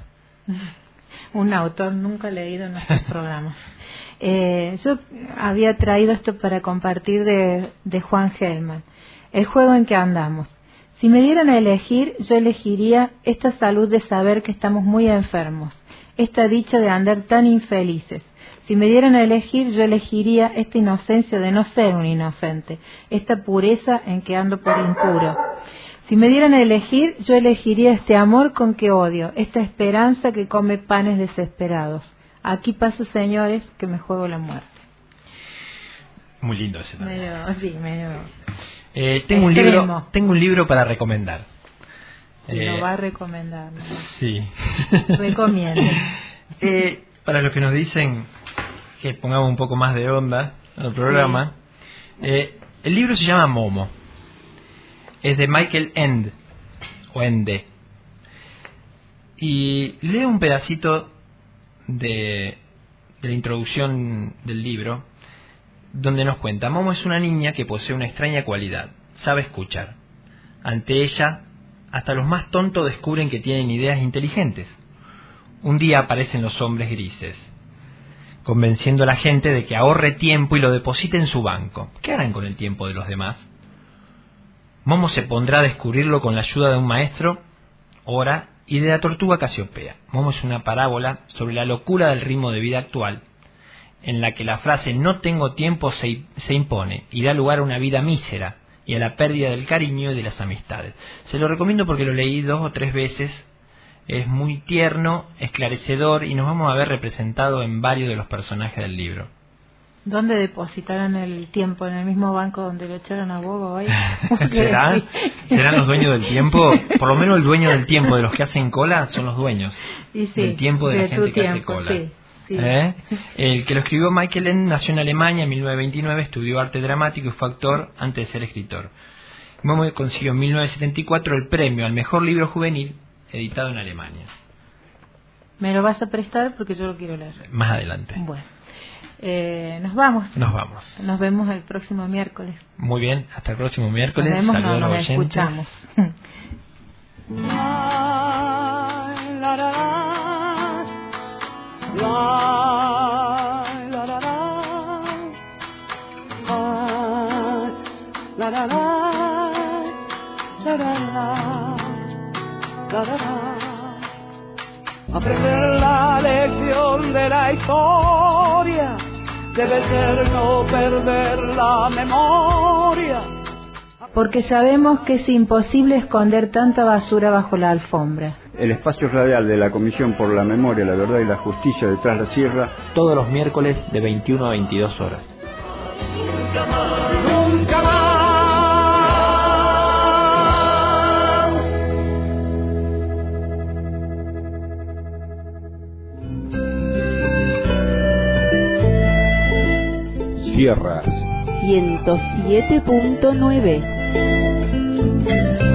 Un autor nunca leído en nuestros programas. Yo había traído esto para compartir de Juan Gelman. El juego en que andamos. Si me dieran a elegir, yo elegiría esta salud de saber que estamos muy enfermos, esta dicha de andar tan infelices. Si me dieran a elegir, yo elegiría esta inocencia de no ser un inocente, esta pureza en que ando por impuro. Si me dieran a elegir, yo elegiría este amor con que odio, esta esperanza que come panes desesperados. Aquí paso, señores, que me juego la muerte. Muy lindo ese también. Medio. Tengo un libro para recomendar. Lo va a recomendar, ¿no? Sí. Recomiende. Para los que nos dicen que pongamos un poco más de onda en el programa, el libro se llama Momo. Es de Michael Ende. Y leo un pedacito de la introducción del libro, donde nos cuenta: Momo es una niña que posee una extraña cualidad, sabe escuchar. Ante ella, hasta los más tontos descubren que tienen ideas inteligentes. Un día aparecen los hombres grises, convenciendo a la gente de que ahorre tiempo y lo deposite en su banco. ¿Qué harán con el tiempo de los demás? Momo se pondrá a descubrirlo con la ayuda de un maestro, ora y de la tortuga Casiopea. Momo es una parábola sobre la locura del ritmo de vida actual, en la que la frase no tengo tiempo se impone y da lugar a una vida mísera y a la pérdida del cariño y de las amistades. Se lo recomiendo porque lo leí 2 o 3 veces, es muy tierno, esclarecedor y nos vamos a ver representado en varios de los personajes del libro. ¿Dónde depositaron el tiempo? ¿En el mismo banco donde lo echaron a Bogo hoy? ¿Serán los dueños del tiempo? Por lo menos el dueño del tiempo de los que hacen cola son los dueños del tiempo de la gente que hace cola. Sí. Sí. El que lo escribió Michael Ende nació en Alemania en 1929, estudió arte dramático y fue actor antes de ser escritor. Momo consiguió en 1974 el premio al mejor libro juvenil editado en Alemania. ¿Me lo vas a prestar? Porque yo lo quiero leer. Más adelante. Bueno, nos vamos. Nos vemos el próximo miércoles. Muy bien, hasta el próximo miércoles. Nos vemos, Saludos a los nos oyentes. escuchamos. Aprender la lección de la historia debe ser no perder la memoria. Porque sabemos que es imposible esconder tanta basura bajo la alfombra. El espacio radial de la Comisión por la Memoria, la Verdad y la Justicia de Tras la Sierra, todos los miércoles de 21 a 22 horas. Nunca más. Sierras 107.9